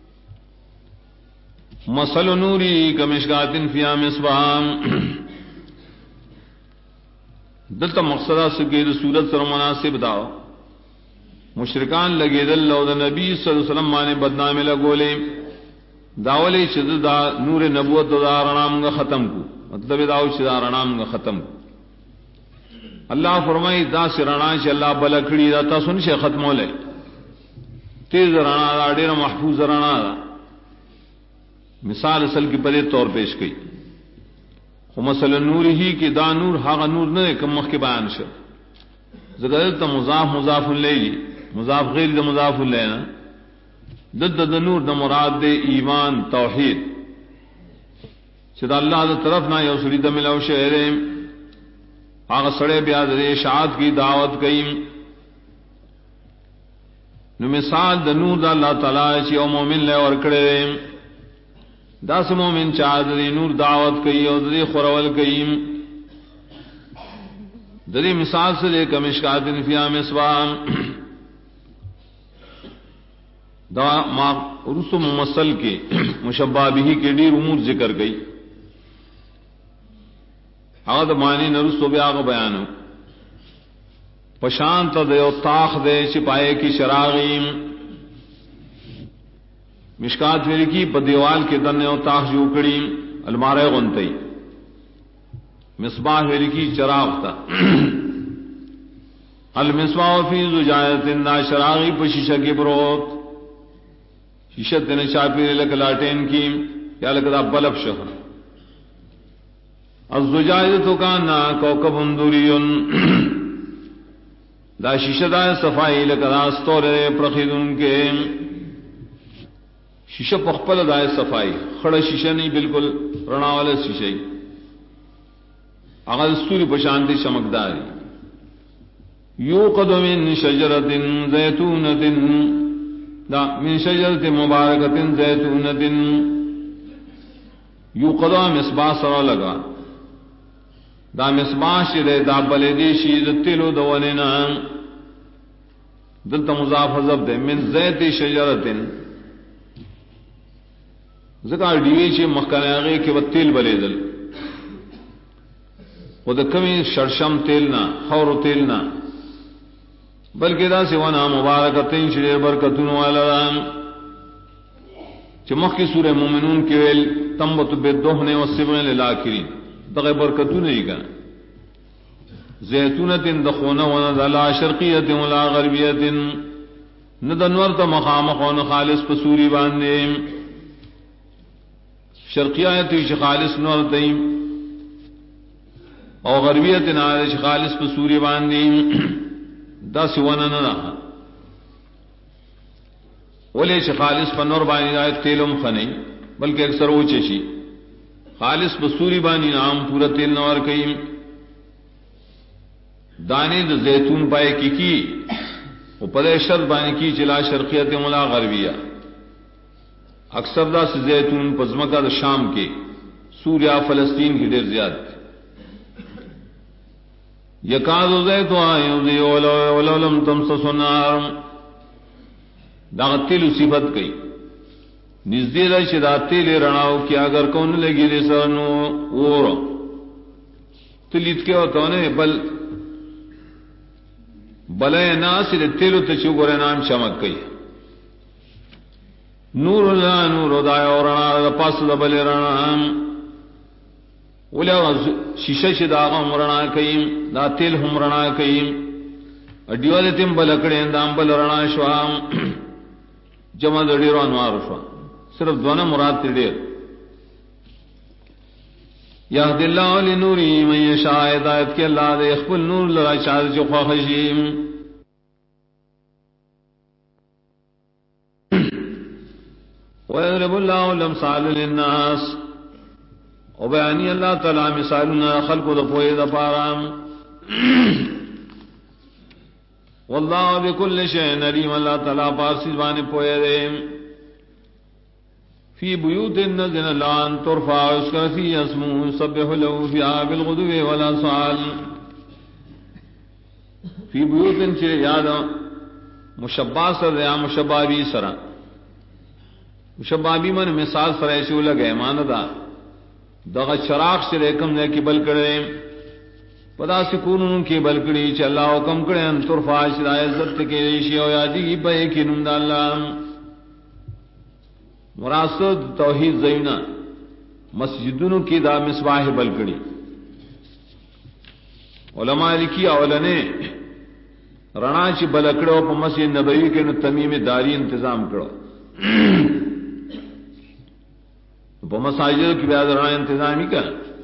مسل نوری کمشکات فیہا مصباح دلتا مقصدہ سکی رسولت سر مناسب داو مشرکان لگے دل لو دا نبی صلی اللہ علیہ وسلم مانے بدنامی لگولے داولی چد دا نور نبوت دا رنام گا ختم کو مطلب داو چد دا رنام گا ختم کو اللہ فرمائی دا سرنا چ اللہ بلکڑی دا تا سن سے ختم ہو لے تیز رنا دا ډیر محفوظ رنا دا مثال اصل کی پدے طور پیش کی خو مثلا نور ہی کی دا نور ہاغ نور نہ کم مخ کے بیان شو زگر تا مضاف مضاف الیہ مضاف غیر دا مضاف الیہ نا دد د نور د مراد دے ایمان توحید چې اللہ د طرف نہ یو سړي د ملو شعر هغه سړی بیا د اشاعت کی دعوت کئ نو مثال د نور د الله تعالی چې او مؤمن له ور کړي دا سم مومن چا د نور دعوت کئ او د خورول کئ د مثال سے کمشکات فیہا مصباح دا ما رسم مسل کے مشبہ بھی کے ډیر امور ذکر گئی هغه معنی نرسو بیا غ بیان پشانت د یو تاخ دے چپائے کی شراغیم مشکات ویری کی په دیوال کې دنه او تاخ جو کړي الماره غنتئی مصباح ویری کی چراغ تا المصباح فی زجاجۃ ناشراغی په شیشہ کې بروت شیشہ دنے چاپی لک لاٹین کی یا لک دا بلب شہ الزجاجۃ کانا کوكب دوری دا شیشہ دا صفائی لک دا استور پرخیدن کے شیشہ پخپل دا صفائی خڑا شیشہ نہیں بالکل رنا والا شیشہ اگر استوری پشانتی چمکداری یوقد من شجرۃ زیتونۃ دا من شجرۃ مبارکۃ زیتونۃ یوقد مصباح سره لگا دا مصباح شری دا بلدی شی تلو دوننا دلتا مضاف حذف دے من زیت شجرۃ ذکر دیوی چی مخکناغی کی و تیل بلیدل و دا کمی شرشم تیلنا خور تیلنا بلکہ دا سوانا مبارکتین شریر برکتون والا چی مخ کی سورہ مومنون کی ویل تنبت بالدہن والسبغ للآخرین دا برکتون ہی کا زیتونت دخون وند لا شرقیت ولا غربیت ندنور تا مخامق ون خالص پسوری باندے شرقیت خالص نور تیم او غربیت نارش خالص پسوری باندے دا سوانا نہ رہا ولی چھ خالص پر نور بانی دائے تیلم خنی بلکہ اکثر اوچے شی خالص بسوری بانی نام پورا تیل نور کئیم دانے دا زیتون پائے کی و پدے شرط بانی کی چلا شرقیت ملا غربیہ اکثر دا سے زیتون پزمکا دا شام کے سوریا فلسطین کی دیر زیاد یکاد زیتوا یضیء ولو لم تمسس النار دا تیل صفت گئی نزدې دا چې دا تیل رڼاو کې اگر کون لګي دې سنو اور تلیت کې وته نه بلې ناس دې تیل ته چې ګور نام چمک گئی نور الله نور دا اور رڼا پاس د بلې رڼا ولا شیشه چې دا عمرنا کوي دا تیل هم رڼا کوي اډیو دې تم بلکړې اندام بل رڼا شو جمع د ډیرو انوار شو صرف دونه مراد ته ډیر یهد الله لنوری من یشاء ہدایت کې الله دې خپل نور لرا شاد جو خوښیم ويضرب الله الامثال للناس وبيعني الله تعالى مثالنا خلق د پوهې د پاره والله بكل شيء عليم الله تعالى پارسی باندې پوهې ده في بيوت النزل لان ترفع ويذكر فيها اسمه يسبح له فيها بالغدو والآصال في بيوت چې یاد مشبہ سره یا مشبابی سره مشبابی من مثال سره شو لګه مان دا دغه چراغ سره کوم نه کې بل کړي پدا سکونونو کې بل کړي چې الله حکم کړي ان ترفع شای عزت کې شی او یادی به کې نوم د الله مراسد توحید زینا مسجدونو کی دا مصباح بلکڑی علماء لکی اولنے رڼا چې بلکڑو په مسجد نبوی کې نو تمیم داری انتظام کړو په مساجد کې بیا رڼا انتظامی کړ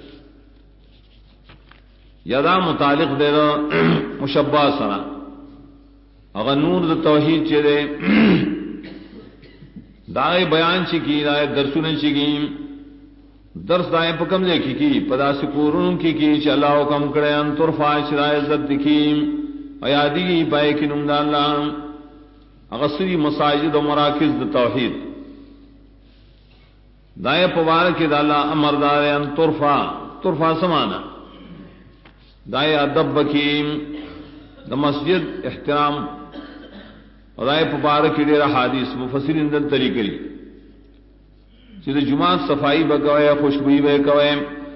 یدا متعلق دی مشبہ سره هغه نور د توحید چې دی دائے بیان چکی دائے درسونه چکی درس دائے پکم لے کی پدا سکورون کی چ اللہ حکم کرے ان ترفع شرائع عزت دکی ایادی پائے کی نم اللہ اغسری مساجد و مراکز د توحید دائے پوار کے دالا امر دار ان ترفع سمانا دائے ادب بکیم د مسجد احترام رائے پبارک ډیر حدیث مفسرین دل طریقې لري چې د جمعه صفائی بکوي خوشبوئی بکوي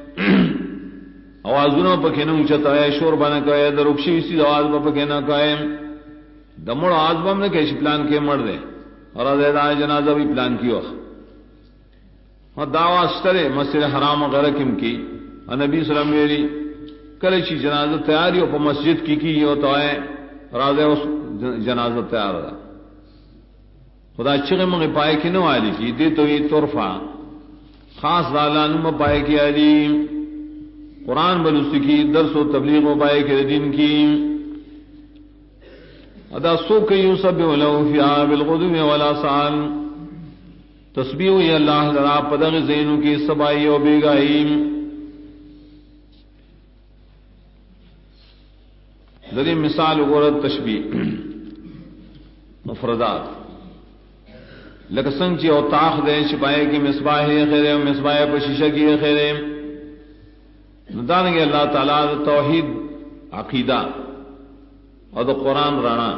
اوازونه پکې نه اوچتای شور باندې کوي د رخصي سي आवाज پکې نه کوي د مړ आवाज باندې کې شي پلان کې مړ دی اور دا جنازه بھی پلان کیو او داوا ستره مسجد حرام غره کېم کی نبی صلی الله علیه وسلم کله چې جنازه تیاری او په مسجد کې کی او ته راځه اوس جنازہ تیار ہے خدا چغه مغه پائے کی نو علی کی دے تو یہ طرفہ خاص دالانو میں پائے کی علی قرآن بلوس کی درس و تبلیغ و پائے کی دین کی ادا سو کہ یوسف ولو فی بالغدو والآصال تسبیح یا اللہ ذرا پدغ زینو کی سبائی و بیگائی ذری مثال غورت تشبیہ مفردات لکسنگ چی او تاخ دے شپائے کی مصباح خیر و مصباح پر شیشہ کی خیر ندانگے اللہ تعالیٰ توحید عقیدہ اور دا قرآن رانا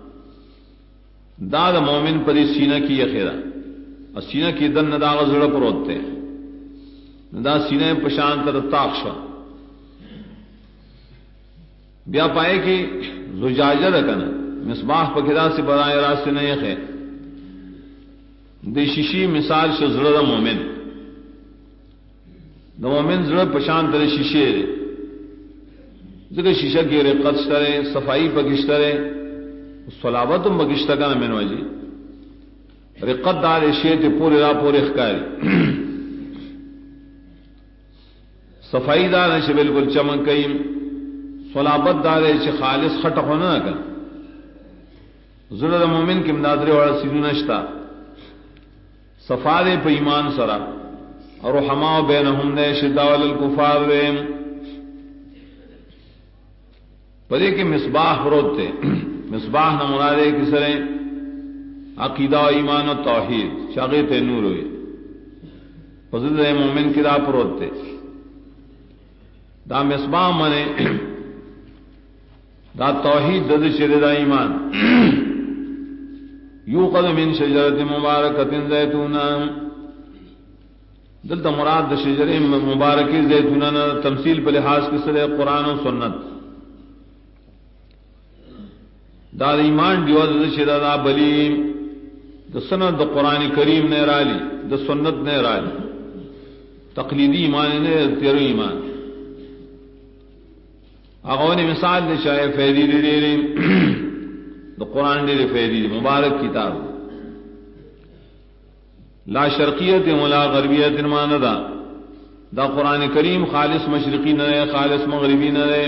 دا مومن پری سینہ کی خیرہ اور سینہ کی دن ندا غزڑ پر ہوتے ندا سینہ پشان تر تاخشا بیا پائے کی زجاجہ رکھنا مصباح پکدا سے برائے راست نہیں ہے دی شیشی مثال سے زړه مومن د مومن زړه پشان تر شیشے ځکه شیشہ کې رقت شته صفائی پکشتره صلابت مګشته کنه منو جی رقت دار شی ته پورے را پورے ښکاری صفائی دار نشه بالکل چمن کوي صلابت دار چې خالص خټه خونه نه کړ زړه د مومن کې منادره وړ سيزونه شتا صفاده په ایمان سره اور رحما بینهم نے شدہ والکفار ویم پدې کې مصباح پروت ته مصباح نہ مراد ہے کسرے عقیدہ و ایمان و توحید شاغت نور ہوئے فضل مومن کی راہ پر ہوتے دا مصباح منے دا توحید دد شر دا ایمان یوقد من شجرت مبارکۃ زیتونہ دلتا مراد دا شجر مبارکی زیتونہ تمثیل پر لحاظ کی سر قرآن و سنت دا ایمان دیو دا شر دا بلی دا سنت دا قرآن کریم نے رالی دا سنت نے رالی تقلیدی ایمان نے تیرو ایمان اغوانی مثال دے شاہ فیدی دے دے دا قرآن دے فیدی دے مبارک کتاب لا شرقیت ولا غربیت مانا دا قرآن کریم خالص مشرقی نہ رہے خالص مغربی نہ رہے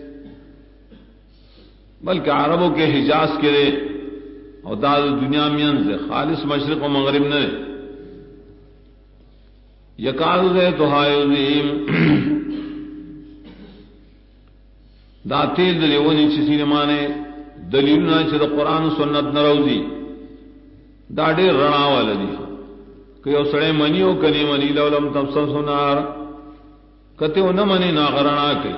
بلکہ عربوں کے حجاز کے رہے اور دا دنیا میں سے خالص مشرق و مغرب نہ رہے یکاد دے تو ہائے دا تیل دلی ونی چسی نمانے دلیل نہ چھ دا قرآن و سنت نروزی دا دیر رنا والا دی کہ او سڑے منی او کنی منی لولم تبصر سنار کتے او نہ منی ناغرنا کی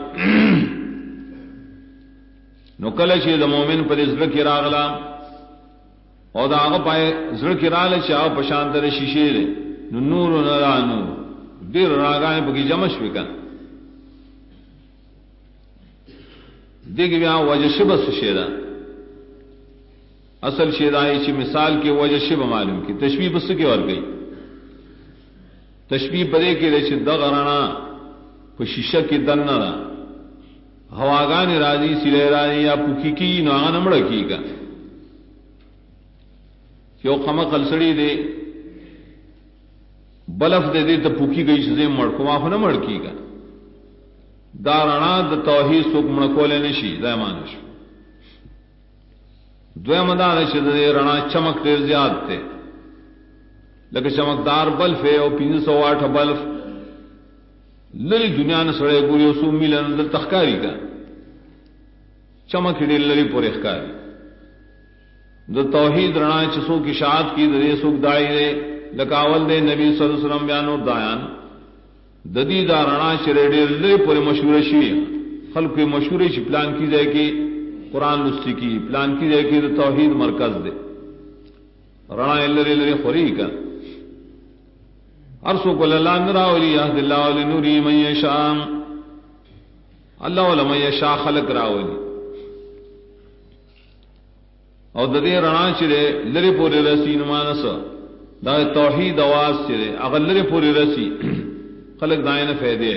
نو کل چھ دا مومن پر ازر کی راغلا او دا آغا پائے ازر کی راغلا چھ آو پشانتر شیشے دے نو نور و نرا نور دیر راگاہیں پکی جمش بکن دیکھ بیا وجہ شبہ شیدہ اصل شیدہ چی مثال کے وجہ شبہ معلوم کی تشبیح بس کے اور گئی تشبیح بدے کے رچ دغرانا پا شیشہ کی دن نہ را ہواگان راضی سلے راضی یا پوکی کی نواغا نمڑا کی کا یو خمق السڑی دے بلف دے دے تا پوکی گئی چیزیں مڑکو مافو نہ مڑکی کا دارانا دا توحید سوک مڑکولے نشی دا مانش دوے مدار چیز دے رنا چمک دیر زیاد تے لیکن چمکدار بلف ہے اور 508 بلف لری دنیا نے سڑے گوری اسو میلن اندر تخکاری کا چمک ہی لری پور اخکاری دا توحید رنا چسو کی شاعت کی دے سوک دائی دے لکاول دے نبی صلی اللہ علیہ وسلم بیانو دایان ددی دا رنا چرے ڈیر لری پور مشہور شوی خلق کی مشہور چی پلان کی جائے کہ قرآن لستی کی پلان کی جائے کہ توحید مرکز دے رنا لری لری خوری کا ارسو کو اللہ نراولی یهد اللہ لنوری من یشاء اللہ ولا من یشاء خلق راولی او ددی رنا چرے لری پوری رسی نمانس دا توحید آواز چرے اگر لری پوری رسی خلق دائن فیدے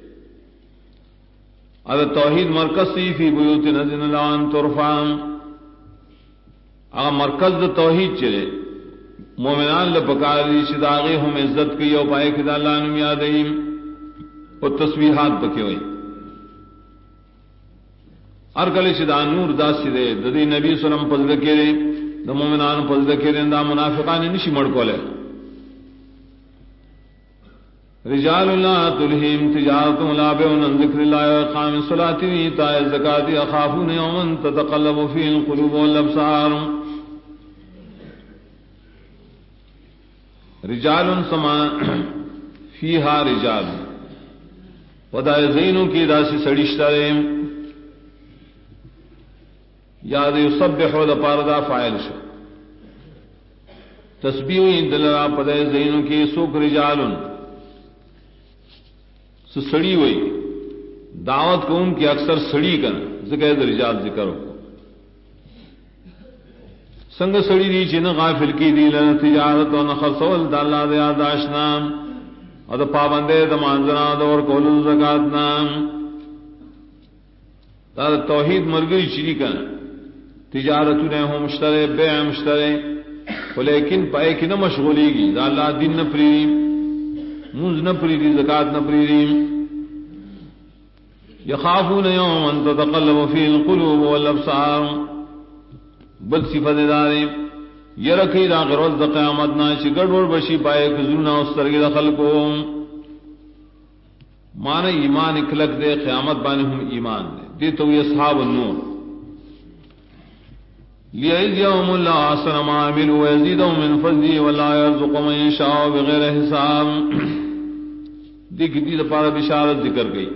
اگر توحید مرکز سی فی بیوت نزن اللہ ان ترفعن اگر مرکز دا توحید چرے مومنان لپکاری شداغی ہم عزت کی او پائے کدا اللہ نم یادیم اور تصویحات پکے ہوئی ارکل شدا نور دا سدے ددی نبی صلی اللہ علیہ وسلم پزد کرے دا مومنان پزد کرے دا منافقان نشی مڑکو لے رجال اللہ تلہیم تجارت لا بیعن ذکر اللہ و اقام الصلاة و ایتاء الزکاة یخافون یوما تتقلب فیہ القلوب والابصار رجال سما فیہا رجال ودا زینوں کی داسی سڑشتہ رہے یاد یصبحو دا پاردا فائل شو تسبیحی دلرا پدے زینوں کی سوک رجال سڑی ہوئی دعوت کو ان کی اکثر سڑی کر ذکر رجال ذکر ہو سنگ سڑی دی چین غافل کی دی لن تجارت و نخصول دا اللہ دیا داشنام اور دا پابندے دا مانزنا دور کولو زکاتنام دا توحید مرگی چری کن تجارتو نے ہو مشترے بیع مشترے لیکن پائے کی نہ مشغولی گی دا اللہ دین نہ پریری منز نہ پریری زکات نہ پریری یخافون یوما تتقلب فیہ القلوب والابصار بل صفت دارے یرکی دا غروز دا قیامتنا چی گڑوڑ بشی پائے کزلنا استرگی دا خلقو مانا ایمان اکلک دے قیامت بانے ہم ایمان دے دے تو یہ اصحاب النور لیجزیہم اللہ احسن ما عملوا ویزیدہم من فضلہ ولا یرزق من یشاء بغیر حساب. دیکھ دی پارا بشارت ذکر گئی.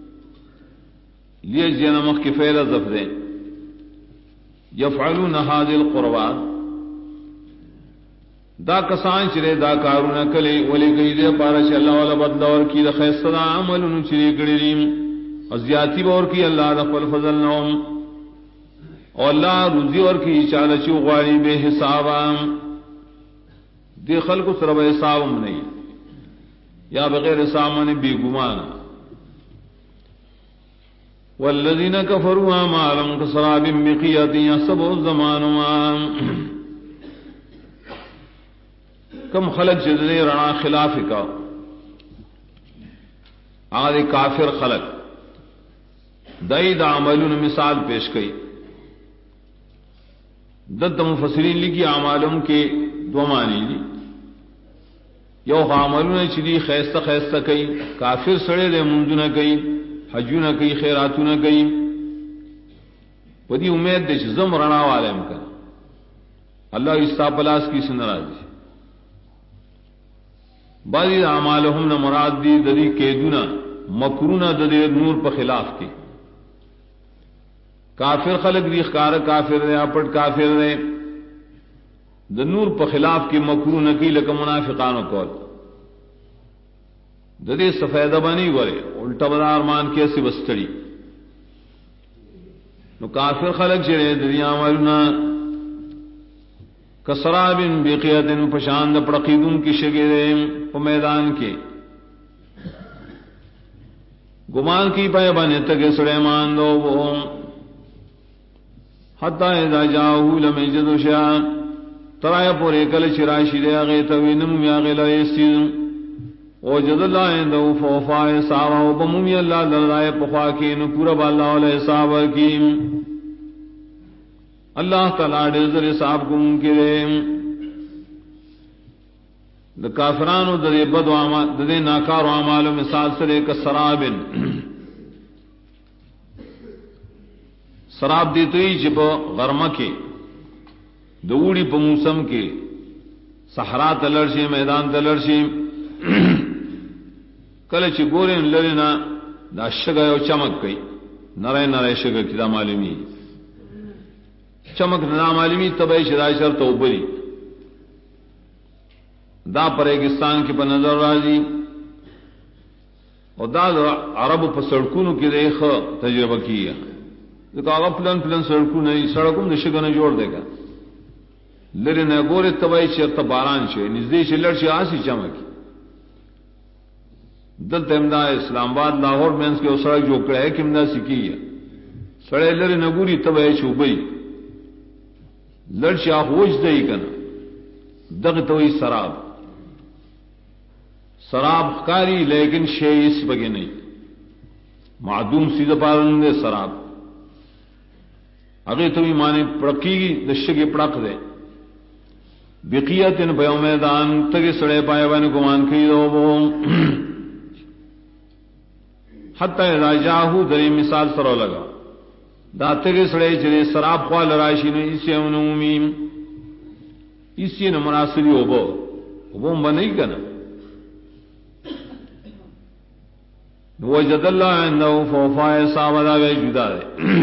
لیجزینا مخ کی فعل ضف دیں یفعلون هذه القربات دا کسان چرے دا کارونا کلے ولی گئی دے پارا چ اللہ والا بدلور کی دا خیستہ دا عملون چرے کڑیم ازیاتی بور کی اللہ دا خپل فضل نوم اور اللہ روزی اور کی چالا چو غاری بے حسابا دے خلق سر بے حسابم نہیں یا بغیر حساب بے گمان. والذین کفروا اعمالهم کسراب بقیۃ یحسبه الزمان ماء. کم خلق جدنے رنا خلاف کا آدھے کافر خلق دئی دا عملون مثال پیش کئی. دد مفسرین لکی اعمالهم کے دو معنی دی. یو عملون چلی خیستہ خیستہ کئی کافر سڑے دے منزو کئی حجو نہ کئی خیراتو نہ کئی ودی امید دے زم رنا والم کا اللہ استا پلاس کی سنراجی. بعضی اعمالهم نہ مراد دی ددی کیدونا مکرونا ددی نور پر خلاف کی. کافر خلق دی خکار کافر رہے اپٹ کافر رہے د نور پر خلاف کی مکرونا کی لک منافقانو کول ددی سفیدہ بنی ورے الٹا بدار مان کیسی بستڑی. نو کافر خلق چرے دنیا عملنا کسراب بقیۃ پشاند پڑقیدون کی شگرے پا میدان کے گمان کی پائے بنے تک سلیمان دو وہ حتی اذا جاؤہو لم یجدو شیئا ترائے پورے کل چراشی دے آغیتا وینم یاغی لائیسیزم وجد اللہ عندہ فوفا حسابا وبمومی اللہ لرائے پخوا کی نپورا باللہ علیہ حساب کی. اللہ تعالیٰ ڈیزر حساب کو منکرے. دا کافرانو دے بد دے ناکار و عمالو مثال سرے کا سرابن سراب دیتوئی جب غرمہ کے دوڑی پا موسم کے صحرا تلرشی میدان تلرشی کله چې ګورین لرینا دا شګه یو چمک کوي نره نره شګه کی دا معلومی چمک نه معلومی تبه شرای شر توبری دا پرېګستان کې په نظر راځي او دا عربو په سړکونو کې دیخه تجربه کیه دا هغه پلان سړکونه سړکوم د شګه نه جوړ دیګا لرینا ګوره تبه چې باران شي نږدې شلر شي آسی چمک دلتا امدا اسلام آباد لاہور مینس کے سڑک جو کڑا ہے کہ امدا سکی ہے سڑے لڑ نگوری تب ہے چوبئی لڑ شاہ ہوج دئی کنا دغ توئی سراب سراب کاری لیکن شے اس بگے نہیں معدوم سیدھا پارندے سراب اگے توئی مانے پڑکی دشگے پڑک دے بقیت ان بیو میدان تگے سڑے پائے وانے گمان کی دو وہ حتی اذا جاہو دری مثال سرو لگا داتے کے سڑے چرے سراب خوال راشی نے اسی امنومیم اسی نے مناسبی اوبو بنائی کنا وجد اللہ عندہ فوفائے صحابہ گئے جدا دے.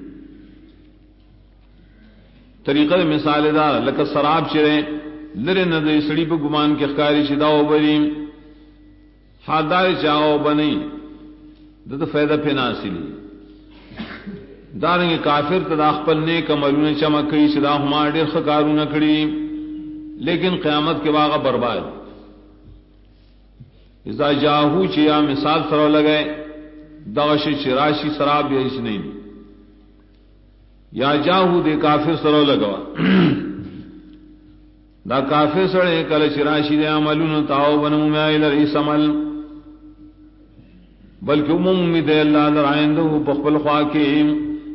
طریقہ مثال دار لکہ سراب چرے لرے ندے سڑی پہ گمان کے خکاری شداو بریم حادار چاہو بنائی تو فائدہ پہ ناسلی دارنگے کافر تدا خپل نیک عملونه چمکئی صدا ہما ډیر خکارونه کړی لیکن قیامت کے واقع برباد. اذا جاہو چیا مثال سره لگائے دغش چراشی سراب یا اس نہیں یا جاہو دے کافر سره لگوا دا کافر سره کله چراشی دے عملونه تاو بنو میل رئیس عمل بلکہ عمومی دے اللہ لرائندہ بخبل خواکیم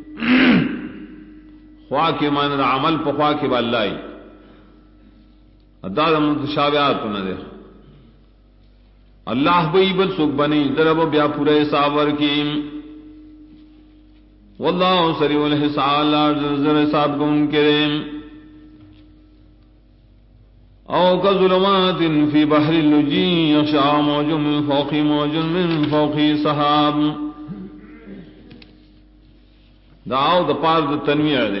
خواہ کے معنی عمل پہ خواہ کے باللہی اداد متشابہات نہ دے اللہ بئی بل سکھ بنی درب بیا پورے ساور کی واللہ سریع الحساب، اللہ زر حساب کو ان کے او کظلمات فی بحر اللجی یغشا موج من فوقی موج من فوقی سحاب. دعاو دا پار دا تنویع دے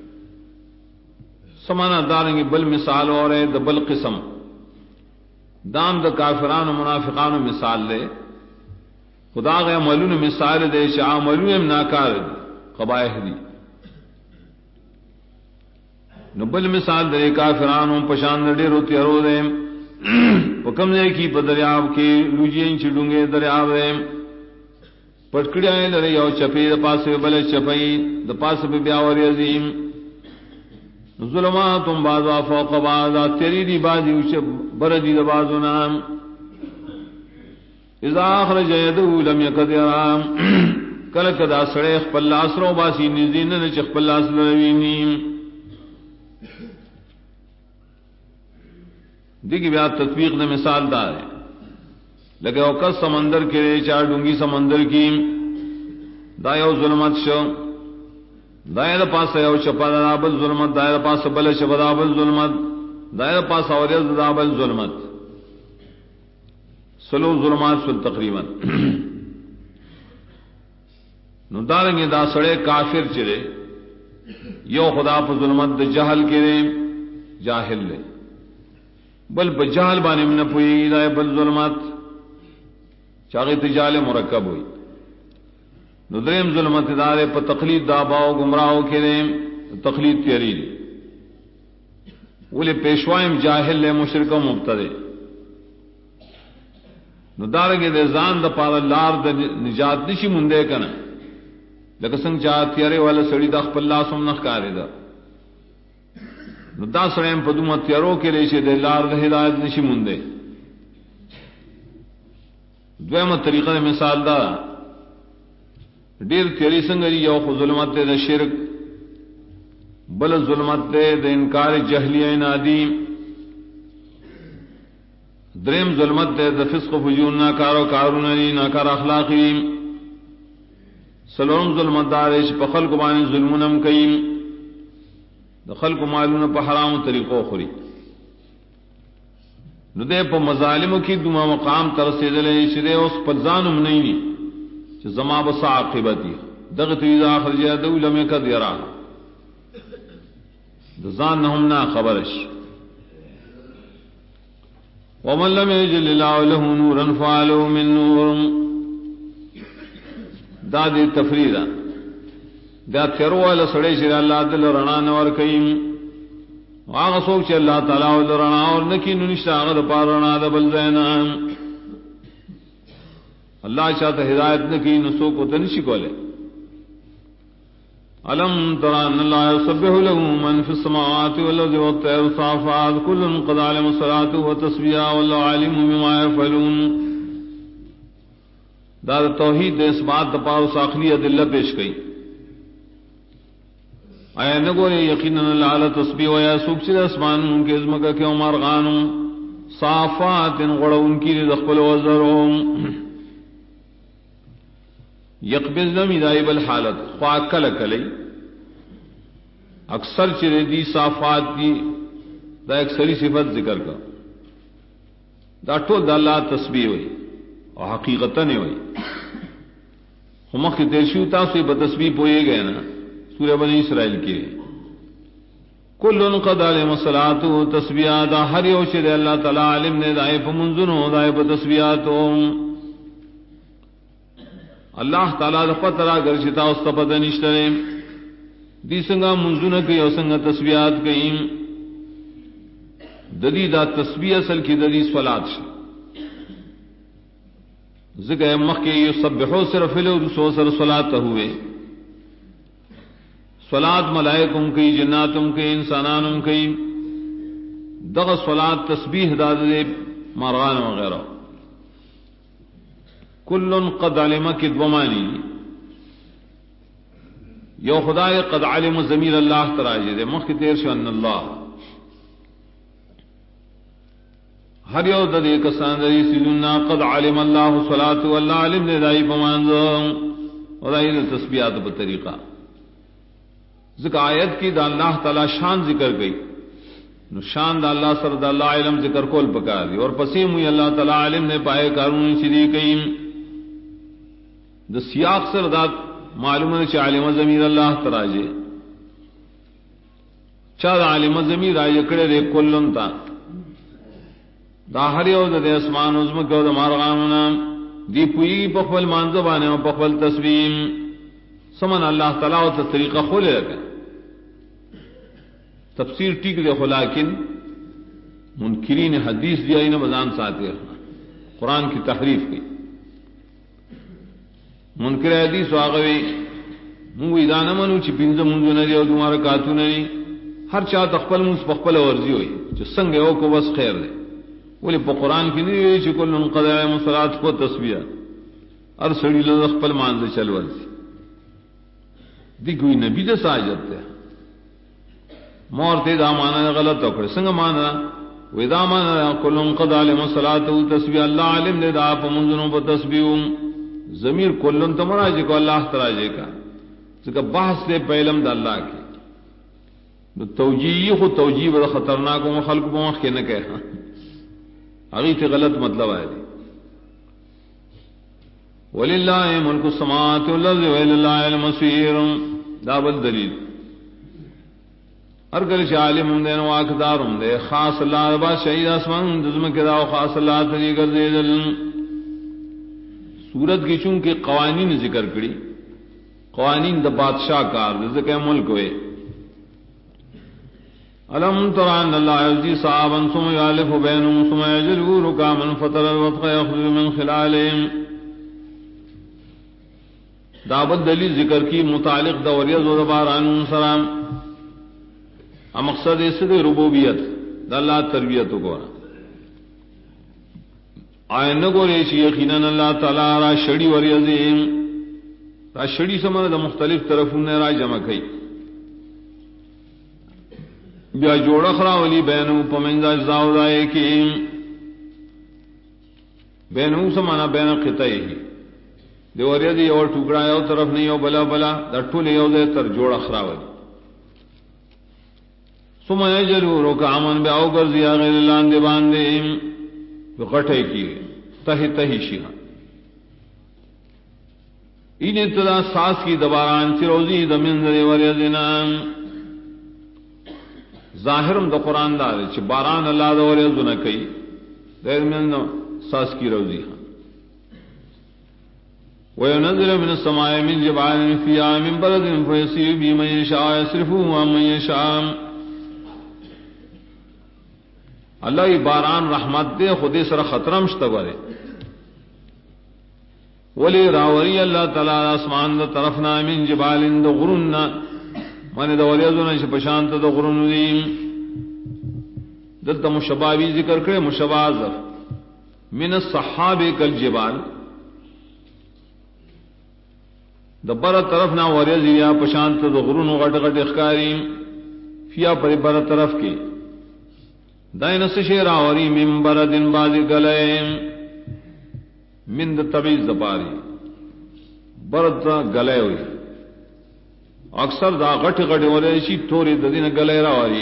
سمانا دارنگی بل مثال اور ہے دا بل قسم دام دا کافران و منافقان و مثال دے خدا غی عملون مثال دے شاہ عملون ناکار دے قبائح دی نبل مثال دے کافران و پشان دے رو تیارو دے پکم دے کی پا دریاب کی لوجین چڑونگے دریاب دے پٹکڑی آئے لرے یو چپی دا پاس بل چپی دا پاس بیاوری عظیم ظلماتم بعضا فوق بعضا تیری دی بازی بردی دا بازونا اذا اخرج یدو لم یکد یرام کلک دا سڑے خپل لاس رو باسی نزین نچ خپل لاس لروینیم دیکھ بیا تطبیق نے مثال دا ہے لگے اوکس سمندر کے چار ڈونگی سمندر کی دایو ظلمت شو دائر پاس یو چپا دابل ظلمت دائر پاس بل چپا دابل ظلمت دائر پاس اوریز دابل ظلمت سلو ظلمات سل تقریبا نو دارنگی دا سڑے کافر چرے یو خدا پا ظلمت دا جہل کرے جاہل لے بل پا جہل بانے من پوئی دائر بل ظلمت چاگی تجال مرکب ہوئی نو دریم ظلمت دارے پا تقلید داباو گمراہو کرے تقلید تیری لے ولی پیشوائم جاہل لے مشرک و مبتدے نو دارنگی دے زان دا پارا لار دا نجات نشی مندے کنا لکسنگ چاہ تیارے والا سڑی دا خپل اللہ سم نخکاری دا نو دا سڑیم پا دوما تیارو کے لیشے دے لار دا ہدایت نشی مندے دویمہ طریقہ دے مثال دا دیر تیری سنگری یو خو ظلمت دے دا شرک بل ظلمت دے دا انکار جہلیہ نادی دریم ظلمت دے دا فسق و فجور ناکارو کاروننی ناکار اخلاقی سلورم ظلمت دارش پا خلق بانی ظلمنم کئیم دا خلق معلوم پا حرام طریقو خوری نو دے پا مظالموں کی دوما مقام ترسیدلے شدے اس پلزانم نہیں چھ زما بسا عاقبتی دغت اذا اخرج یدو لم یکد یرا دزان نهم نا خبرش ومن لم یجل اللہ له نورا فعلو من نور دا دی تفریدا دا تیرو والا سڑے شر اللہ دل رنا نور کئیم آغا سوک چھ اللہ تعالیٰ دل رنا اور نکی ننشتا آغا دا پار رنا دا بل زینام اللہ چاہتا ہدایت نکی نسو کو تنشی کو لے علم تران اللہ یصبح له من فی السماوات والارض والطیر صافات کل قد علم الصلاة والتسبیح واللہ علیم بما یفعلون. دا توحید اس بات پاو ساخلی ادلہ پیش کئی آیا نگورے یقینا اللہ علی تسبیح و یا سوک چید اسمان کے ازمکہ کے عمر غانم صافات غڑا ان کی رزقبل وزرهم یقبض نمی دائب الحالت خواہ کل کلی اکثر چرے دی صافات دی دا اکثری صفت ذکر کا دا ٹو دا اللہ تسبیح ہوئی اور حقیقتا نہیں ہوئی ہمیں کی تیرشیو تاسوی بتسبیح پوئے گئے نا سورہ بنی اسرائیل کے کل قد علم الصلاة تسبیحات ہر یو چرے اللہ تعالی علم نے دائب منزنو دائب تسبیحاتوں اللہ تعالیٰ دا پترہ گرشتا استفاد نشترے دی سنگا منزون کئی او سنگا تسبیحات کئی ددی دا تسبیح اصل کی ددی صلات شی ذکر مخ کے یسبحو صرف لو رسو سر صلات ہوئے صلات ملائکم کئی جناتم کئی انسانانم کئی دغ صلات تسبیح دا دے مارغان وغیرہ کل قد علم کی دومانی یو خدای قد علم ضمیر اللہ تراجے دے مخ کی تیر شو ان اللہ ہر یو ددی کسان دری سیدنا قد علم اللہ صلاۃ واللہ علم دے دائی پمانزو اور دایل تسبیحات په طریقہ ذکر آیت کی دا اللہ تعالی شان ذکر گئی نو شان دا اللہ سر دا اللہ علم ذکر کول پکار دی اور پسیم ہوئی اللہ تعالی علم نے پائے کارون شری کئیم دا سیاق سر دا معلوم ہے کہ عالم ضمیر اللہ تراجے چا دا عالم ضمیر آئے کڑے دے کلن تا دا ہر یو دا اسمان عظم کو دا مارغانونا دی پوئی پخبل مانزبانے و پخبل تسبیم سمن اللہ تعالی و تا طریقہ کھولے رکھے تفسیر ٹھیک دیکھو لیکن منکرین حدیث دیا ہی نہ بزان ساتھ قرآن کی تحریف کی منکر حدیث واغوی منگو ادانا منو چی پینزا منزو نری او دمارا کاتو نری ہر چاہ تخپل منز پخپل ورزی ہوئی چی سنگ او کو بس خیر دے ولی پا قرآن کی نری ہوئی چی کل انقضاء مصرات کو تصویہ ار سڑی لذخپل مانز چل ورزی دی کوئی نبی دا ساجت دے مورتے دا مانا غلط ہو کرے سنگ مانا وی دا مانا کل انقضاء مصرات و تصویہ اللہ علم دے دا پا منزنوں پا تصویہ ضمیر کلن تو مراجے کو اللہ تراجے کا کا بحث دے پہلم دا اللہ کی توجیہ خود توجیہ بڑا خطرناک و خلق بمخ کے نہ کہا اگی تے غلط مطلب آئے دی وَلِلَّهِ مُلْكُ السَّمَاوَاتِ وَالْأَرْضِ وَإِلَى اللَّهِ الْمَصِيرُ دا بل دلیل ہر گل عالم دے واقدار دے خاص اللہ با شہید آسمان دزم کے دا خاص اللہ تری کر دے دل سورت کی چونکہ قوانین ذکر کری قوانین دا بادشاہ کار رزق ملک ہوئے علم تران اللہ عزی صحابا ثم یالف بینهم ثم یجلو رکاما فتر الوطق یخرج من خلالهم دعوت دلیل ذکر کی متعلق دوریز و دباران سلام مقصد اس دے ربوبیت دا اللہ تربیت کو آئین کو ریچ یقیناً اللہ تعالی را شڑی وری عظیم را شڑی سمن دا مختلف طرفوں نے را جمع کئی بیا جوڑا خرا ولی بینو پمنزا اجزاو دائے کی بینو سمانا بین قطعی ہی دے وری دی اور ٹکڑا یو طرف نہیں یو بلا بلا دا ٹھول یو دے تر جوڑا خرا ولی ثم یجلو رکعمن بیاو گرزیا غیر اللہ اندے باندے غٹے کی تہی تہی شیہا ان ابتدا ساس کی دباران چروزی دمنظر وریزنام ظاہرم دا قرآن دارے چھ باران اللہ دا وریزن کئی دیر من ساس کی روزی ہاں وَيُنَزِّلُ مِنَ السَّمَاءِ مِن جِبَالٍ فِيهَا مِن بَرَدٍ فَيُصِيبُ بِهِ مَن يَشَاءُ وَيَصْرِفُهُ عَن مَّن يَشَاءُ اللہ باران رحمت دے خودی سر خطرم شتبرے ولی راوری اللہ تعالی اسمان دا طرفنا من جبال دا غرننا من دا ولیزونا شپشانت دا غرن دیم دلتا مشبابی ذکر کرے مشبازر من الصحاب کل جبال دا بر طرفنا ولیزی یا پشانت دا غرن غٹ غٹ اخکاریم فیا پر بر طرف کی دائن سشیر آوری من بردن بازی گلائم من دا طبیز دا پاری برد دا گلائے ہوئی اکثر دا غٹ غٹ وریشی توری دا دین گلائے راوری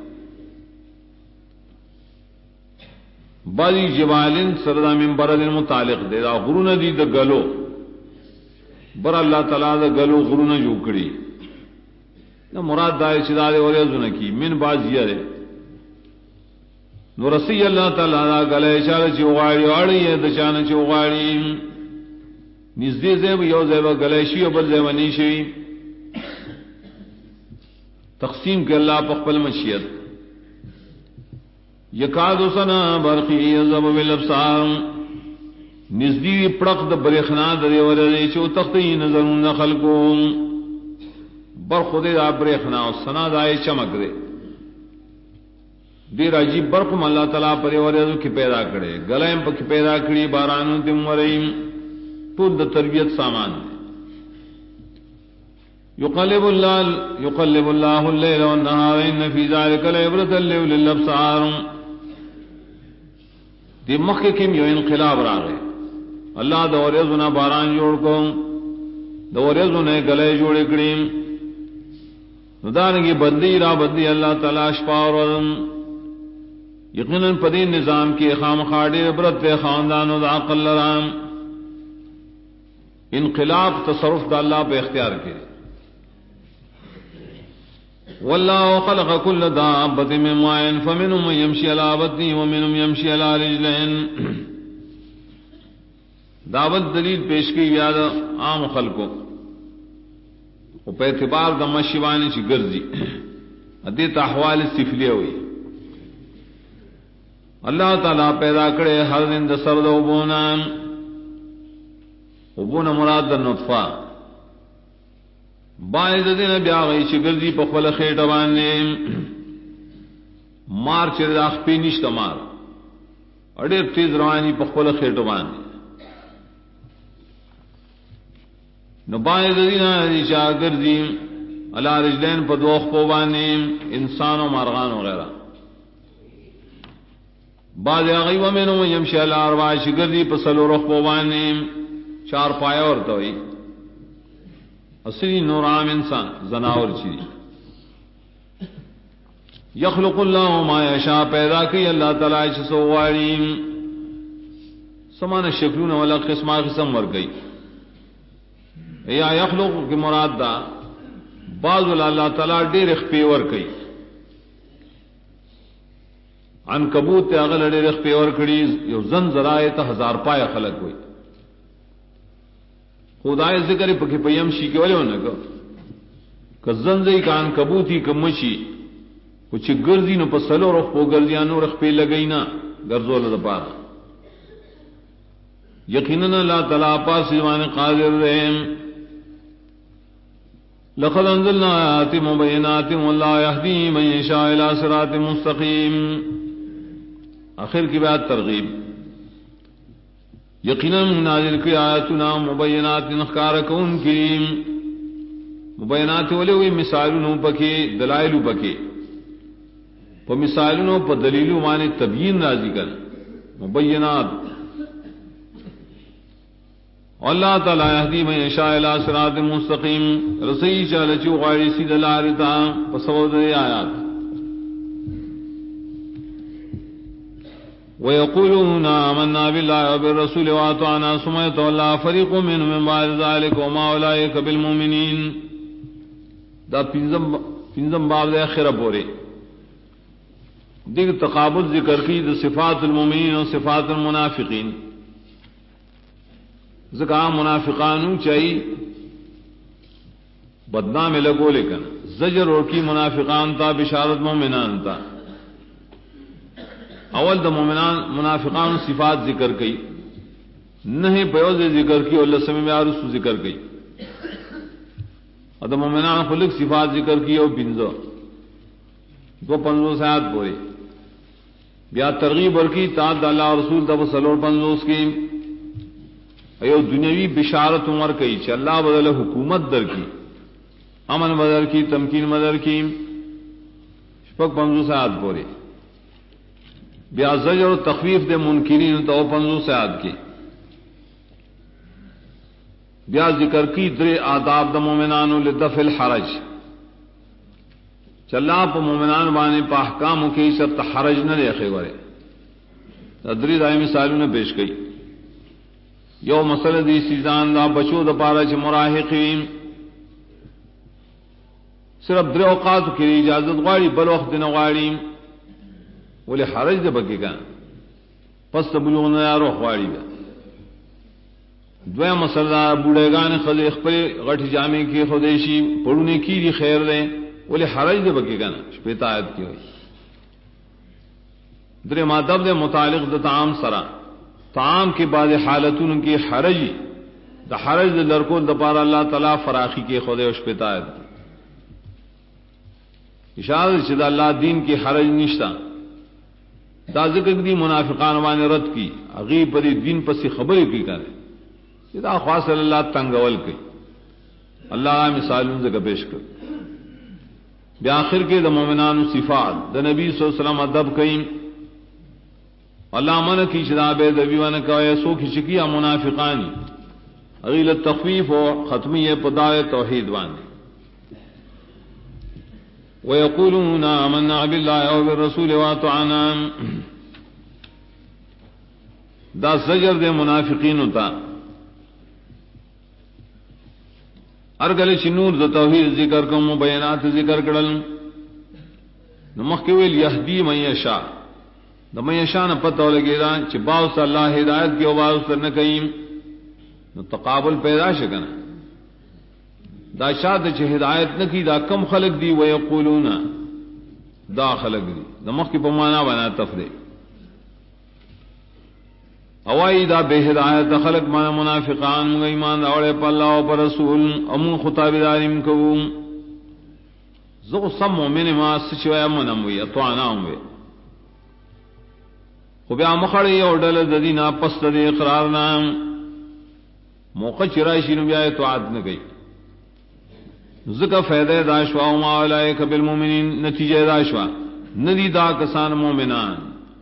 بازی جبالن سردا من بردن متعلق دے دا غرون دی دا گلو بر اللہ تعالی دا گلو غرون جو کری دا مراد دائے چدا دے وریزو نکی من بازی ہے نو رسی اللہ تعالی دا گلے چال چی اغاڑی آڑی ہے دچان چی اغاڑی نزدی زیب یو زیب گلے شی و بل زیب نیشی تقسیم کے اللہ پخپل مشیت یکادو سنا برقی یزب بالابصار نزدی پڑق دا بریخنا دا دیوری چو تختی نظرون خلقو بر خود دا بریخنا سنا دائی چمک دے دیر عجیب برقم اللہ تعالیٰ پر وریزو کی پیدا کرے گلائم پا کی پیدا کری بارانو دم ورئیم طول دا تربیت سامان یقلب اللہ اللیل والنہار ان فی ذالک لعبرۃ لأولی الابصار دی مخی کم یو انقلاب راغے اللہ دا وریزونا باران جوڑ کو دورزو نے گلے جوڑ کړي ندانگی بدلی را بدلی اللہ تعالی شپا و ورځ یقیناً پدی نظام کی خام خاڑی عبرت خاندان و عقل لرام انقلاب تصرف دا اللہ پہ اختیار کے واللہ خلق کل دابت من ماء فمنهم من يمشي على بطنه ومنهم يمشي على رجلين دعوت دلیل پیش کی یاد عام خلقوں وہ پہ اعتبار دا مشیوانی چی گرزی ادیت احوال سفلیہ ہوئی اللہ تعالیٰ پیدا کرے ہر دن دا سرد وبونا مراد دا نطفہ باعث دن بیاغی چی گرزی پا خبل خیٹ بانے مار چی دا اخپی نشتا مار اڈیر تیز روانی پا خبل خیٹ بانے نبائے ددینا چا گردی اللہ رجلین پا دوخ پوبانے انسان و مارغان وغیرہ بعض آغی ومنو من یمشی اللہ اربع گردی پا سلو رخ پوبانے چار پایا ورطوئی اصلی نور عام انسان زناور چیزی یخلق اللہ ما یشاء پیدا کی اللہ تعالی چسو واریم سمان شکلون والا قسمہ قسم ور گئی یا یخلق کی مراد دا بعض اللہ تعالی ډیر اخپیور کئی عنکبوت اغل ډیر اخپیور کړي یو زن زرائے تا 1000 پایا خلق ہوئی خدای ذکر پکې پیم شي کې ولې ونه که زنځي کان کبوتی کمشي او چې ګرځي نو په سلو رخ په ګرځيانو رخ په لګینا ګرځول د پاره یقینا الله تعالی پاس ایمان قادر رحم لقد انزلنا آیات مبینات والله یهدی من یشاء الی صراط مستقیم آخر کی بات ترغیب یقینا نازل کی آیاتنا مبینات نخکار کون کریم مبینات ولوی مثالونو پکې دلائل پکې په مثالونو په دلیلو باندې تبیین راځي کړه مبینات اللہ تعالی یهدی من یشاء الی صراط مستقیم رسی چاله چې غاړي سیده لارې ته په سبب د آیات ويقولون آمنا بالله وبالرسول وأطعنا ثم يتولى فريق منهم من بعد ذلك وما أولئك بالمؤمنين دا پنځم باب د اخره پورې دغه تقابل ذکر کی د صفات المؤمنین او صفات المنافقین ذکا منافقانو چای بدنام لگو لیکن زجر اور کی منافقان تا بشارت مومنان تا اول د مومنان منافقان صفات ذکر کی نہیں پیوز ذکر کی اللہ سمی عارف ذکر کی ادم مومنان خلق صفات ذکر کی او بنزو دو پنزو سیات پوری بیا ترغیب ورکی تاعت اللہ رسول دب سلور پنزوس کی ایو دنیاوی بشارت عمر کی چھ اللہ بدل حکومت در کی امن بدل کی تمکین بدل کی شپک پنزو سیات پوری بیا زجر و تخفیف دے منکرین تو پنزو سیات کی بیا ذکر کی در آداب دا مومنانو لدفع الحرج چلا پا مومنان بانے پا احکامو کی شرط حرج نہ لے خیورے تدری دائی مثالوں نے پیش گئی یو مسئلہ دی سیزان دا بچو دا پارا چھ مراحقین صرف در اوقات کی اجازت غاڑی بل وقت دن غاڑی ولی حرج دے بکی کان پس بلوغ نیارو غاڑی دا دویا مسئلہ بوڑھےگان خود اخبر غٹ جامع کی خودیشی پڑھونے کی دی خیر دیں ولی حرج دے بکی کان شپیتا آیت کی ہوئی در مادب دے متعلق دا تعام سرا تعام کے بعد حالتون کی حرجی دا حرج دے لرکول دا پارا اللہ تعالیٰ فراخی کے خودے شپیتا آیت کی اشارت چدا اللہ دین کی حرج نشتا دا ذکر دی منافقان وانی رد کی اغیب پری دین پسی خبری کی کرے دا خواص اللہ تنگول کی اللہ مثالوں سے پیش کر بآخر کے دا مومنان صفات دا نبی صلی اللہ علیہ وسلم ادب کئیم اللہ من کی شداب دبی ون کہ سو کی شکیا منافقانی اغیل التخفیف و ختمی پدائے توحید واندی وَيَقُولُونَ آمَنَّا بِاللَّهِ وَبِالرَّسُولِ وَأَطَعْنَا دا زجر دے منافقین ہوتا ارگل چنور دا توحید ذکر کم و بیانات ذکر کرل نمخویل یهدی من یشاء دا من یشاء نا پتہ لگے دا چھ باوست اللہ ہدایت کی و باوست نکیم نو تقابل پیدا شکنا دا شاد چھ ہدایت نکی دا کم خلق دی ویقولون دا خلق دی دا مخی پمانا بنا تفدے اوائی دا بے ہدایت دا خلق مانا منافقان مگا ایمان دا اوڑے پا اللہ و پا رسول امون خطاب داریم کوم زغو سم مومن ما سچوئے امنم وی اتوانا ہوئے خو بیا مخڑی او ڈل ددینا پست دے اقرارنا موقع چرائشی نو بیا اتوعات نگئی ذکر فیدہ داشوا وما علائک بالمومنین نتیجہ داشوا ندی دا کسان مومنان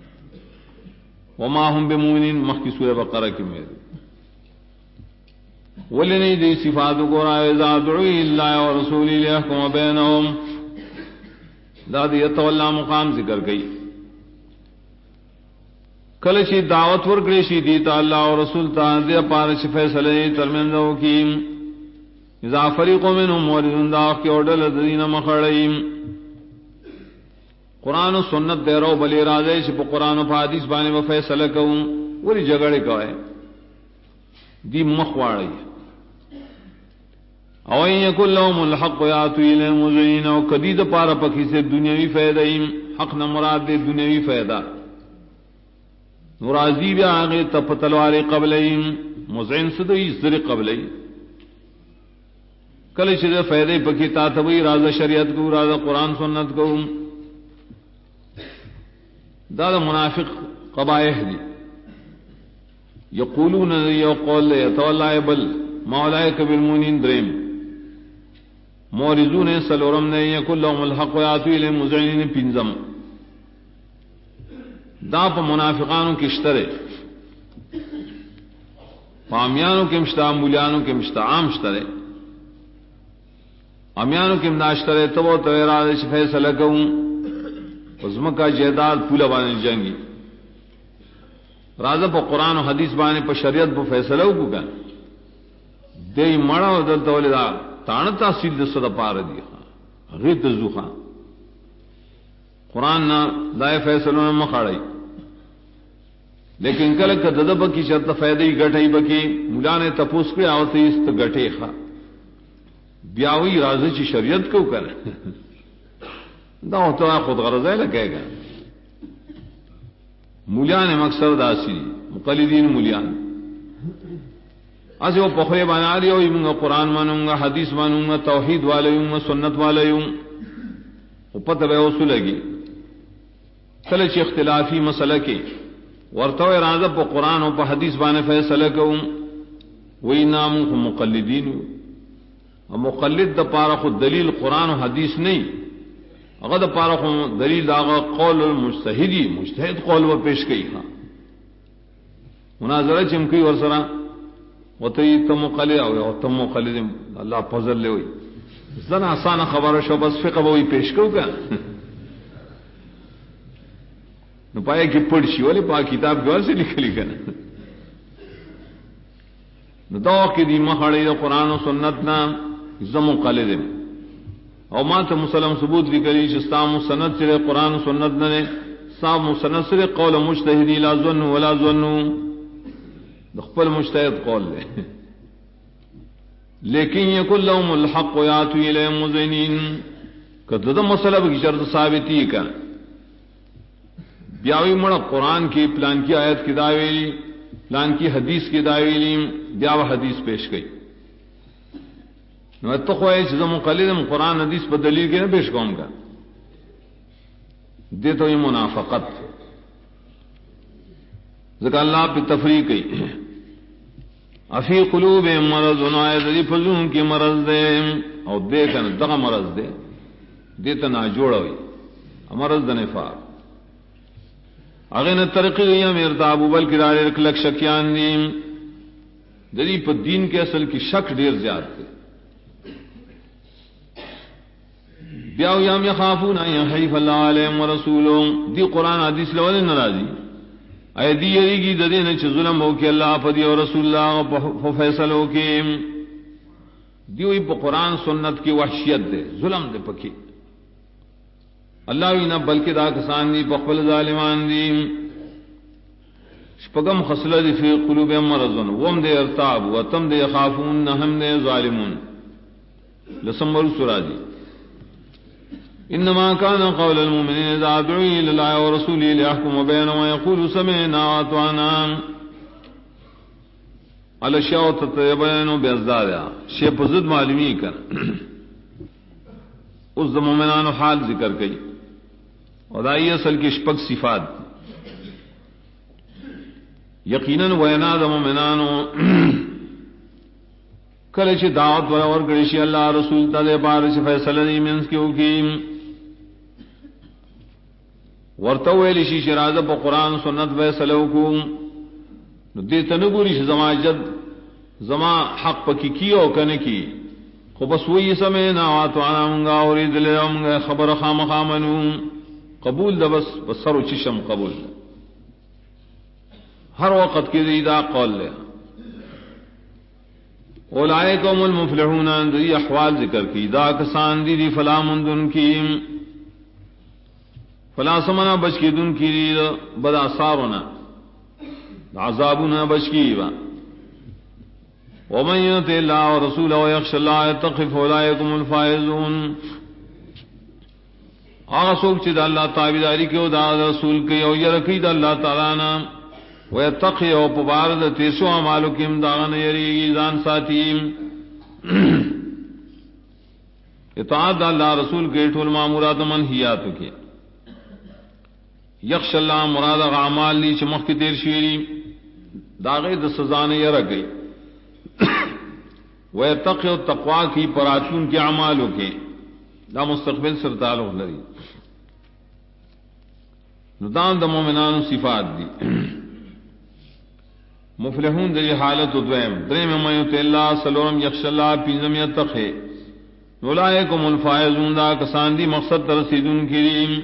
وما هم بمومنین مخی سورہ بقرہ کی میرے ولنی دی صفاتو کو رائے اذا دعوی اللہ و رسولی لیحکم بینہم دا دی اتواللہ مقام ذکر گئی کلچی دعوت ورکڑیشی دیتا اللہ و رسول تا دی پارچ فیصلے ترمندو کی اذا فریق منهم موردن داخ کے اوڈل دین مخڑیم قرآن و سنت دے رو بلی رازے چھ پا قرآن و حدیث بانے و فیصلہ کون ولی جگڑے کوئے دی مخواڑی او این یکن لهم الحق یاتو الہ مزین او قدید پارا پکی سے دنیاوی فیدہیم حق نمراد دے دنیاوی فیدہ نرازی بیا آگے تپتلوار قبلہیم مزین صدوی زر قبلہیم کل چیز فیدے پکی تاتوی راز شریعت کو راز قرآن سنت کو دادا منافق قبائح دی یقولون یو قول لے یتواللہ بل مولائک بالمونین درم مورزون سلورم نے یکل لهم الحق ویاتوی لے مزعنین پینزم دا پا منافقانوں کی اشترے پامیانوں کے مشتا مولیانوں کے مشتا عام اشترے امیانوں کے امداشترے تبو تویراد چھ فیصلہ کون عظمکا جہداد پولا بانے جنگی رازہ پا قرآن و حدیث بانے پا شریعت پا فیصلہ کو کن دی مڑا و دلتا ولی دا تانتا سیل دستا دا پار دی غیت دزو خان قرآن نا دائے فیصلوں میں مخاڑی لیکن کلک ددب کی شرط فیدی گٹھائی بکی مولانے تپوس کے آوتی است گٹھے خواہ بیاوی راضی چی شریعت کو کرے دا ہوتا خود غرض ہے لگے گا مولیان مقصد داسی مقلدین مولیان ایسے وہ پخرے بنا لیا ہوئی قرآن مانوں گا حدیث مانوں گا توحید والے ہوں گا سنت والے ہوں وہ پتہ بے وصول لگی کلچ اختلافی مسئلہ کے ورتو ارادہ پا قرآن و پا حدیث بانے فیصلہ کہوں وہی نام کو مقلدین ہوں مقلد دا پارا خود دلیل قرآن و حدیث نہیں اگر دا پارا خود دلیل داغا قول المجتہدی مجتہد قول و پیش کئی ہاں مناظرہ چمکی ورسرا وطی تم مقلد ہوئے اور تم مقلد اللہ فضل لے ہوئی زن آسان خبر شو بس فقہ وہی پیش کرو کیا نو پائے کہ پڑھشی والے پا کتاب گور سے لکھ لکھا نو دو کی دی مخڑی دا قرآن و سنت نا زمو قلدم او ما تا مسلم ثبوت لکلی چستا مسند سر قرآن و سنت نے سا مسند سر قول مجتہدی لا ظن ولا ظن دخپل مجتہد قول لے لیکن یکن لهم الحق یاتو الی مزینین کہ دا مسئلہ کی شرط ثابتی کا بیاوی مڑا قرآن کی پلان کی آیت کی دعویلی پلان کی حدیث کی دعویلی بیاو حدیث پیش گئی نو تو خواہی چیزا مقلدم قرآن حدیث پر دلیل کے نہ پیش کون کا دے تو یہ منافقت ذکر اللہ پہ تفریق کی افی قلوب مرض عنائے ذری فضون کی مرض دے اور دے کن دغا مرض دے دیتا نا جوڑا ہوئی مرض دے نفاق اگر نہ ترقی گئی ارتاب بل کرارے رکھ لک شکیان دیم دری پر دین کے اصل کی شک ډیر زیات ہے. بیاو یم یخافون ان یحیف اللہ علیہم ورسولہ دی قرآن حدیث لولے ناراضی اے دی یریگی ددے نے چ ظلم ہو کہ اللہ پر دی اور رسول اللہ فیصلو کے دیوئی پا قرآن سنت کی وحشیت دے ظلم دے پکی اللہ وینا بلکہ دا کسان دی پخبل ظالمان دی شپگم خسل دی فی قلوب مرضن وم دے ارتاب وتم دے خافون نہم دے ظالمون لسمبر سورہ دی. انما كان قول المؤمنين اذا دعوا الى الله ورسوله ليحكم بينهم ويقولوا سمعنا واطعنا الاشیاء تتبین بازداد شی پزد معلومی کر اس مومنان حال ذکر کی اور آئی اصل کی شپک صفات یقیناً وینا مومنان کلچ دعوت اور گڑشی اللہ رسول تدے بارش فیصلہ نہیں منس کیوں کی ورتویلی شی شراز پا قرآن سنت فیصلہ کو دیتا نگوری زما جد زما حق پکی کیو کنے کی خو بس وہی سمینا واتوانا منگا ورید لے منگا خبر خام خامنو قبول دا بس سر و چشم قبول دا ہر وقت کی دیدہ قول لے. اولئکم المفلحون دی احوال ذکر کی دا کسان دی فلا مندن کی فلا سمنا بچ کی دن کی بدا سارونا عذابنا بشکیوا ومن يطع الله ورسوله ويخشى الله يتقف اولئكم الفائزون. آسوک چد اللہ تابعداری کے دا رسول کے او یرکی دا اللہ تعالی نا ويتقي او پبارد تیسو اعمالکم داغن یری زان ساتیم اطاعت اللہ رسول کے ٹول مامورات منہیات کے. یخش اللہ مراد اعمال لی چمخ کی تیر شیری داغے د سزا نے یر گئی ويتقي التقوى کی پراتون کے اعمالوں کے دا مستقبل سر تعلق لري ندان د مومنان صفات دی. مفلحون دی حالت دویم دریم من یطع اللہ سلام یخش اللہ پینزم یتقی اولئکم الفائزون دا کسان دی مقصد ترسیدون کریم.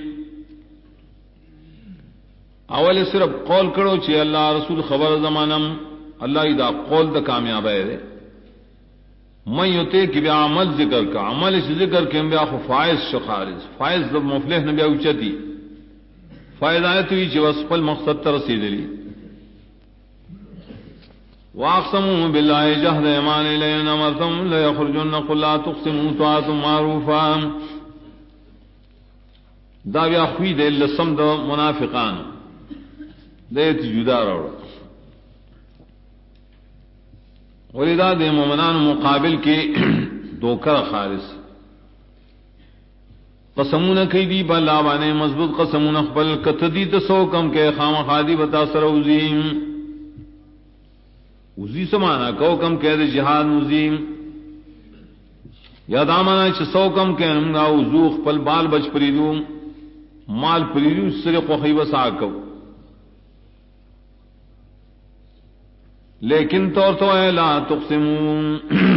اول صرف قول کرو چی اللہ رسول خبر زمانم اللہ دا قول دا کامیاب ہے. من یطع کی بیا عمل ذکر کا عمل اس ذکر کے بیا فائز شخارز فائز دا مفلح نے بیا اچتی فائز آیت ہوئی چی وسپل مقصد ترسید لی. واقسموا بالله جهد ایمان لئن امرتم ليخرجن قل لا تقسموا طاعة معروفا دا بیا خوی دے لسم دا منافقان دیت جدا روڑ ولدا دے مومنان مقابل کے دوکر خالص قسمون کی دی بلا بانے مضبوط قسمون اقبل کتدی تسو کم کے خام خادی بتا سروزیم وزی سمانا کو کم کہہ دے جہاد مزیم یا دامانا چھ سو کم کہ نمگا وزوخ پل بال بچ پریدو مال پریدو سرق و خیبس آکو لیکن طور تو ہے لا تقسمون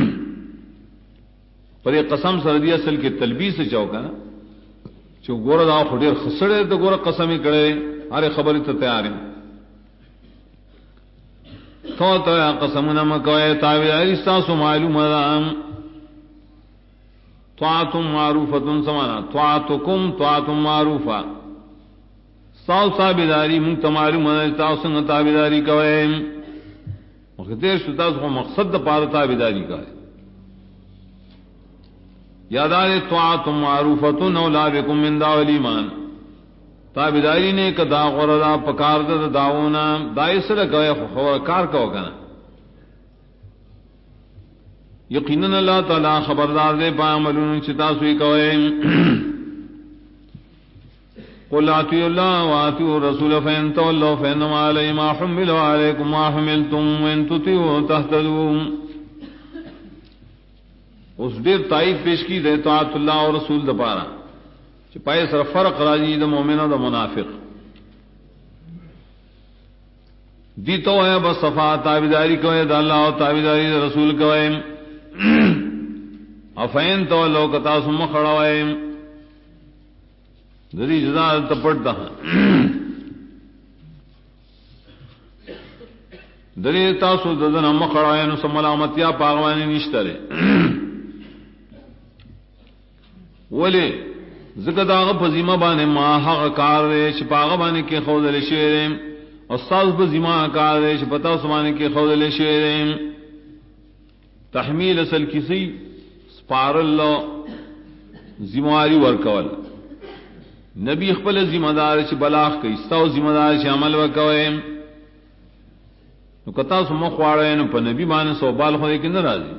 پر یہ قسم سردی اصل کے تلبیس سے چوکا نا چو گورا دا خودیر خسڑے تو گورا قسمی کرے ارے خبری تو تیار ہیں تو قسمنا مکوئے تابعی استاسو معلوم ادام طاعتم معروفتن سمانا طاعتکم طاعتم معروفا ساو تابعداری منت معلوم ادام تابعداری کوئے مقدر شتاس کو مقصد پار تابعداری کا ہے. یادار طاعتم معروفتن اولا بکم من داو الایمان تابداری نے کدا غردا پکار دا داونا دائسر کوئے کار کو کنا یقیناً اللہ تعالی خبردار دے پا عملون چتا سوئی کوئے. قل آتیوا اللہ وآتیوا الرسول فإن تولوا فإنما علی ما حمل وعلیکم ما حملتم وإن تطیعوا تهتدوا. اس دیر تائید پیش کی دے طاعت اللہ اور رسول دا پارا چپائے سر فرق راجی دا مومن دا منافق. دی تو ہے بس صفا تابعداری کوئے دا اللہ و تابعداری دا رسول کوئے افین تو لو کتا سم خڑوئے دری جدا تپڑتا دری تاسو ددن ہم خڑوئے نو سملامتیا پاغوانی نشترے ولی ذکر داغ پزیمہ بانے ما حق کار دے شپاغ بانے کے خود لے شیرے استاذ پزیمہ کار دے شپتا سمانے کے خود لے شیرے تحمیل اصل کسی سپار اللہ ذمہاری ورکول نبی اخبل ذمہ دار چ بلاغ کی استاو ذمہ دار چ عمل وکوے نو کتا سم خواڑے نو پ نبی بانے سوبال خو کے ناراضی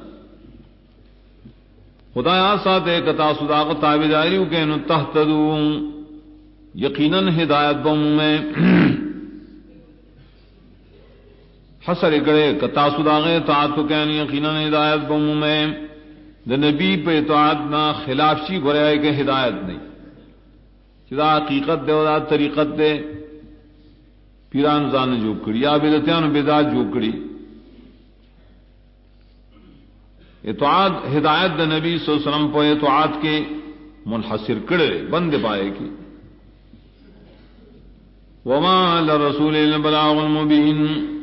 خدا ساتھ کتا صداق تابعداریوں کے نو تہتدو یقیناً ہدایت بم میں حسر کرے کتا صداق اطاعت کو کہنے یقیناً ہدایت بم میں دا نبی پہ اطاعت نہ خلاف چی گرائے کہ ہدایت نہیں چدا حقیقت دے ودا طریقت دے پیران زان جو کڑی یا بدعتیان بدعت جو کڑی اطاعت ہدایت دا نبی صلی اللہ علیہ وسلم پہ اطاعت کے منحصر کڑے بند پائے کی وما لرسول البلاغ المبین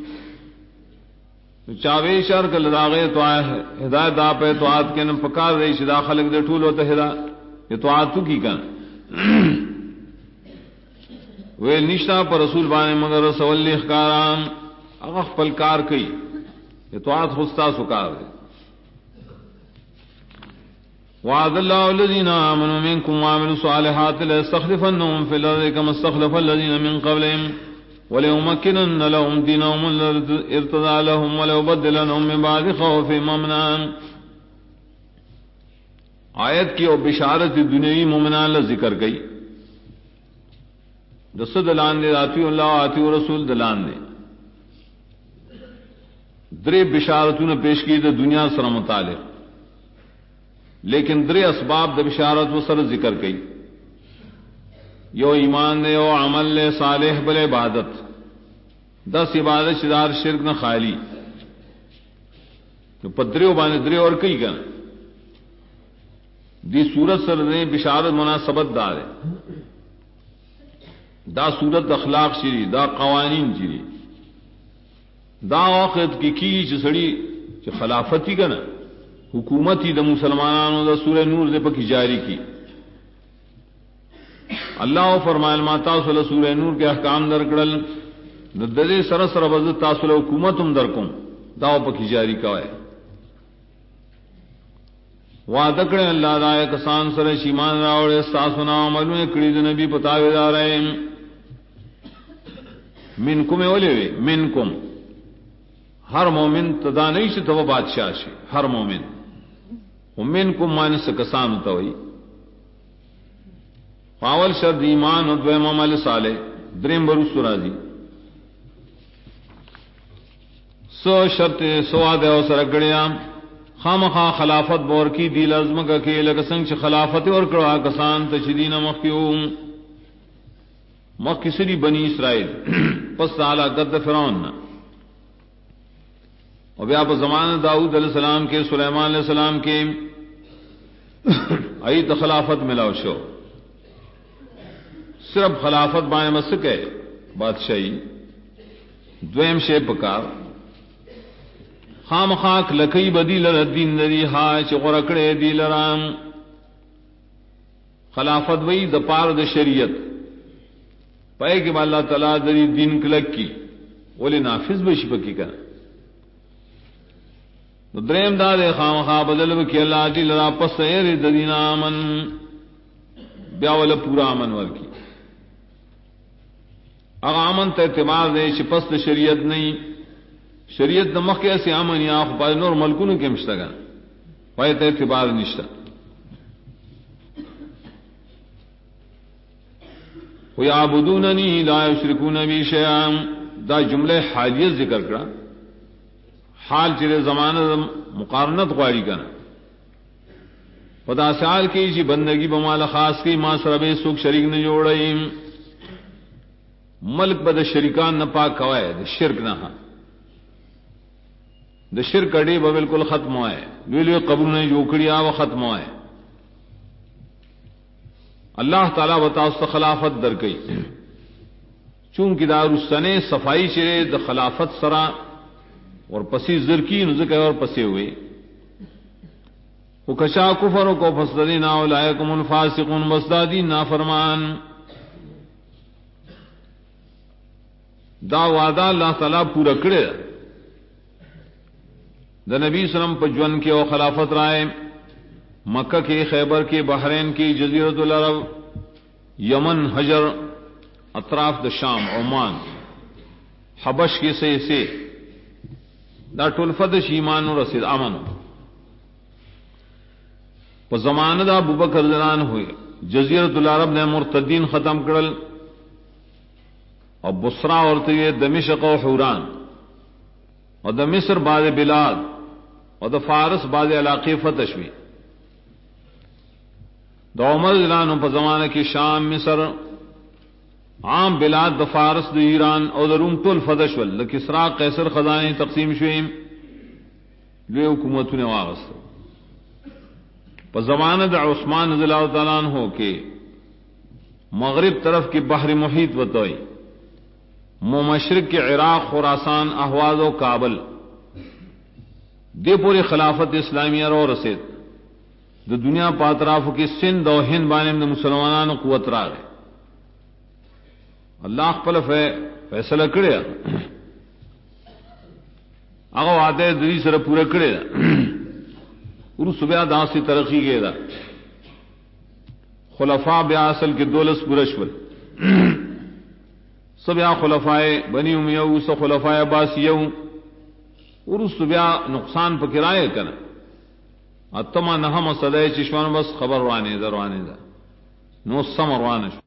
چاوے شر کل داغے تو ہدایت دا پہ اطاعت کے نم پکار رہی شدا خلق دے ٹھول ہوتا ہدایت اطاعت تو کی کن وہ نشتا پر رسول بانے مگر رسول اخکارام اغف پلکار کئی اطاعت خستا سکار دے وعد الله الذين آمنوا منكم وعملوا الصالحات ليستخلفنهم في الأرض كما استخلف الذين من قبلهم وليمكنن لهم دينهم الذي ارتضى لهم وليبدلنهم من بعد خوفهم أمنا آیت کی اور بشارت دنیاوی مومنان لا ذکر گئی دس دلان دے آتی اللہ آتی رسول دلان دے درے بشارتوں نے پیش کی تو دنیا سر متعلق لیکن درے اسباب د بشارت و سر ذکر کئی یو ایمان دے او عمل لے صالح بل عبادت 10 عبادت شدار شرک نہ خالی تو پدریو بانے درے اور کئی گا دی صورت سر دے بشارت مناسبت دار ہے دا صورت اخلاق شری دا قوانین شری دا وقت کی سڑی خلافتی کا نا حکومتی دا مسلمانانو دا سورہ نور دے پکی جاری کی اللہ فرمائے الماتا صلی سورہ نور کے احکام درکڑل ددے سرسر بزد تاصل حکومتم درکم داو پکی جاری کوئے وعدکڑے اللہ دائے کسان سر شیمان راوڑے استاسونا عملوں کڑید نبی پتاوے دارے منکم اولے وے منکم ہر مومن تدانی سے تو بادشاہ شے ہر مومن ومن کو مانس کسان ہوتا ہوئی پاول شرد ایمان و دویم عمل صالح دریم بروس راضی سو شرط سو آدھے او سرگڑیا خام خواہ خلافت بور کی دی لازم کا کہ لگسنگ چھ خلافت اور کڑوا کسان تشدین مخیوم مخی بنی اسرائیل پس تعالی قد فرعون اور بیا پر زمان داؤد علیہ السلام کے سلیمان علیہ السلام کے ای تو خلافت ملاو شو صرف خلافت بائیں مسک ہے بادشاہی دویم شے پکار خام خاک لکی بدی لردین لری ہائے چھ غرکڑے دی لرام خلافت وی دپار د شریعت پائے کہ اللہ تعالیٰ دری دین کلک کی ولی نافذ بشی پکی کا دریم دا دے خام خواہ بدل بکی اللہ جی لرا پس ایر ددین آمن بیاول پورا آمن ورکی اگا آمن تا اعتبار دے شپست شریعت نہیں شریعت نمک ایسی آمن یا خو پای نور ملکونو کے مشتگا پای تا اعتبار نشتا وَيَعْبُدُونَنِي لَا يُشْرِكُونَ بِي شَيْئًا دا جملہ حالیت ذکر کرا حال چرے زمانہ مقارنت غواری کنا پدا سال کی جی بندگی بمال خاص کی ماں سربے سکھ شریک نے جوڑئی ملک بد شریکان نہ پاک کوائے د شرک نہ د شرک اڑی ب بالکل ختم ہوئے ویلو قبر نے یوکڑیا و ختم ہوئے اللہ تعالی بتا اس خلافت در گئی چونکہ دار السنے صفائی چرے د خلافت سرا اور پسی زرکی نزک اور پسے ہوئے وہ کشا کفر کو فسدین اولئکم الفاسقون مسدادین نافرمان دا وعدہ اللہ تعالی پورا کرے دا نبی صلی اللہ علیہ وسلم پجون کے او خلافت رائے مکہ کے خیبر کے بحرین کی جزیرۃ العرب یمن حجر اطراف دا شام عمان حبش کے سے دا ٹولفدش ایمان و رسید امن پا زمان دا ابوبکر زنان ہوئے جزیرۃ العرب نے مرتدین ختم کرل اور بصرہ اور دمشق و حوران اور دا مصر بعض بلاد اور دا فارس بعض علاقے فتح ہوئی دا عمر زلان پا زمانہ کی شام مصر عام بلاد دا فارس دا ایران اور دا روم طول فتح ول دا کسرا قیصر خزانے تقسیم شویم لئے حکومتوں نے واغست پا زمانہ دا عثمان رضی اللہ تعالیٰ عنہ کے مغرب طرف کی بحر محیط وطوئی مشرق کے عراق خراسان احواز و کابل دے پوری خلافت اسلامیہ رو رسید دا دنیا پاتراف کی سندھ و ہند بانے میں مسلمانان قوت را گئے اللہ خپل فیصلہ کرے اگو آتے دری سر پورا کرے ارو صبح دا سے ترقی گئے دا خلفاء بیا اصل کے دولس پورشول سب یا خلفائے بنی امیہ سو خلفائے عباسیہ اور صبح نقصان پکرائے کنا اتما نہم صدای چشمان بس خبر روانے دا نو سم روانے شو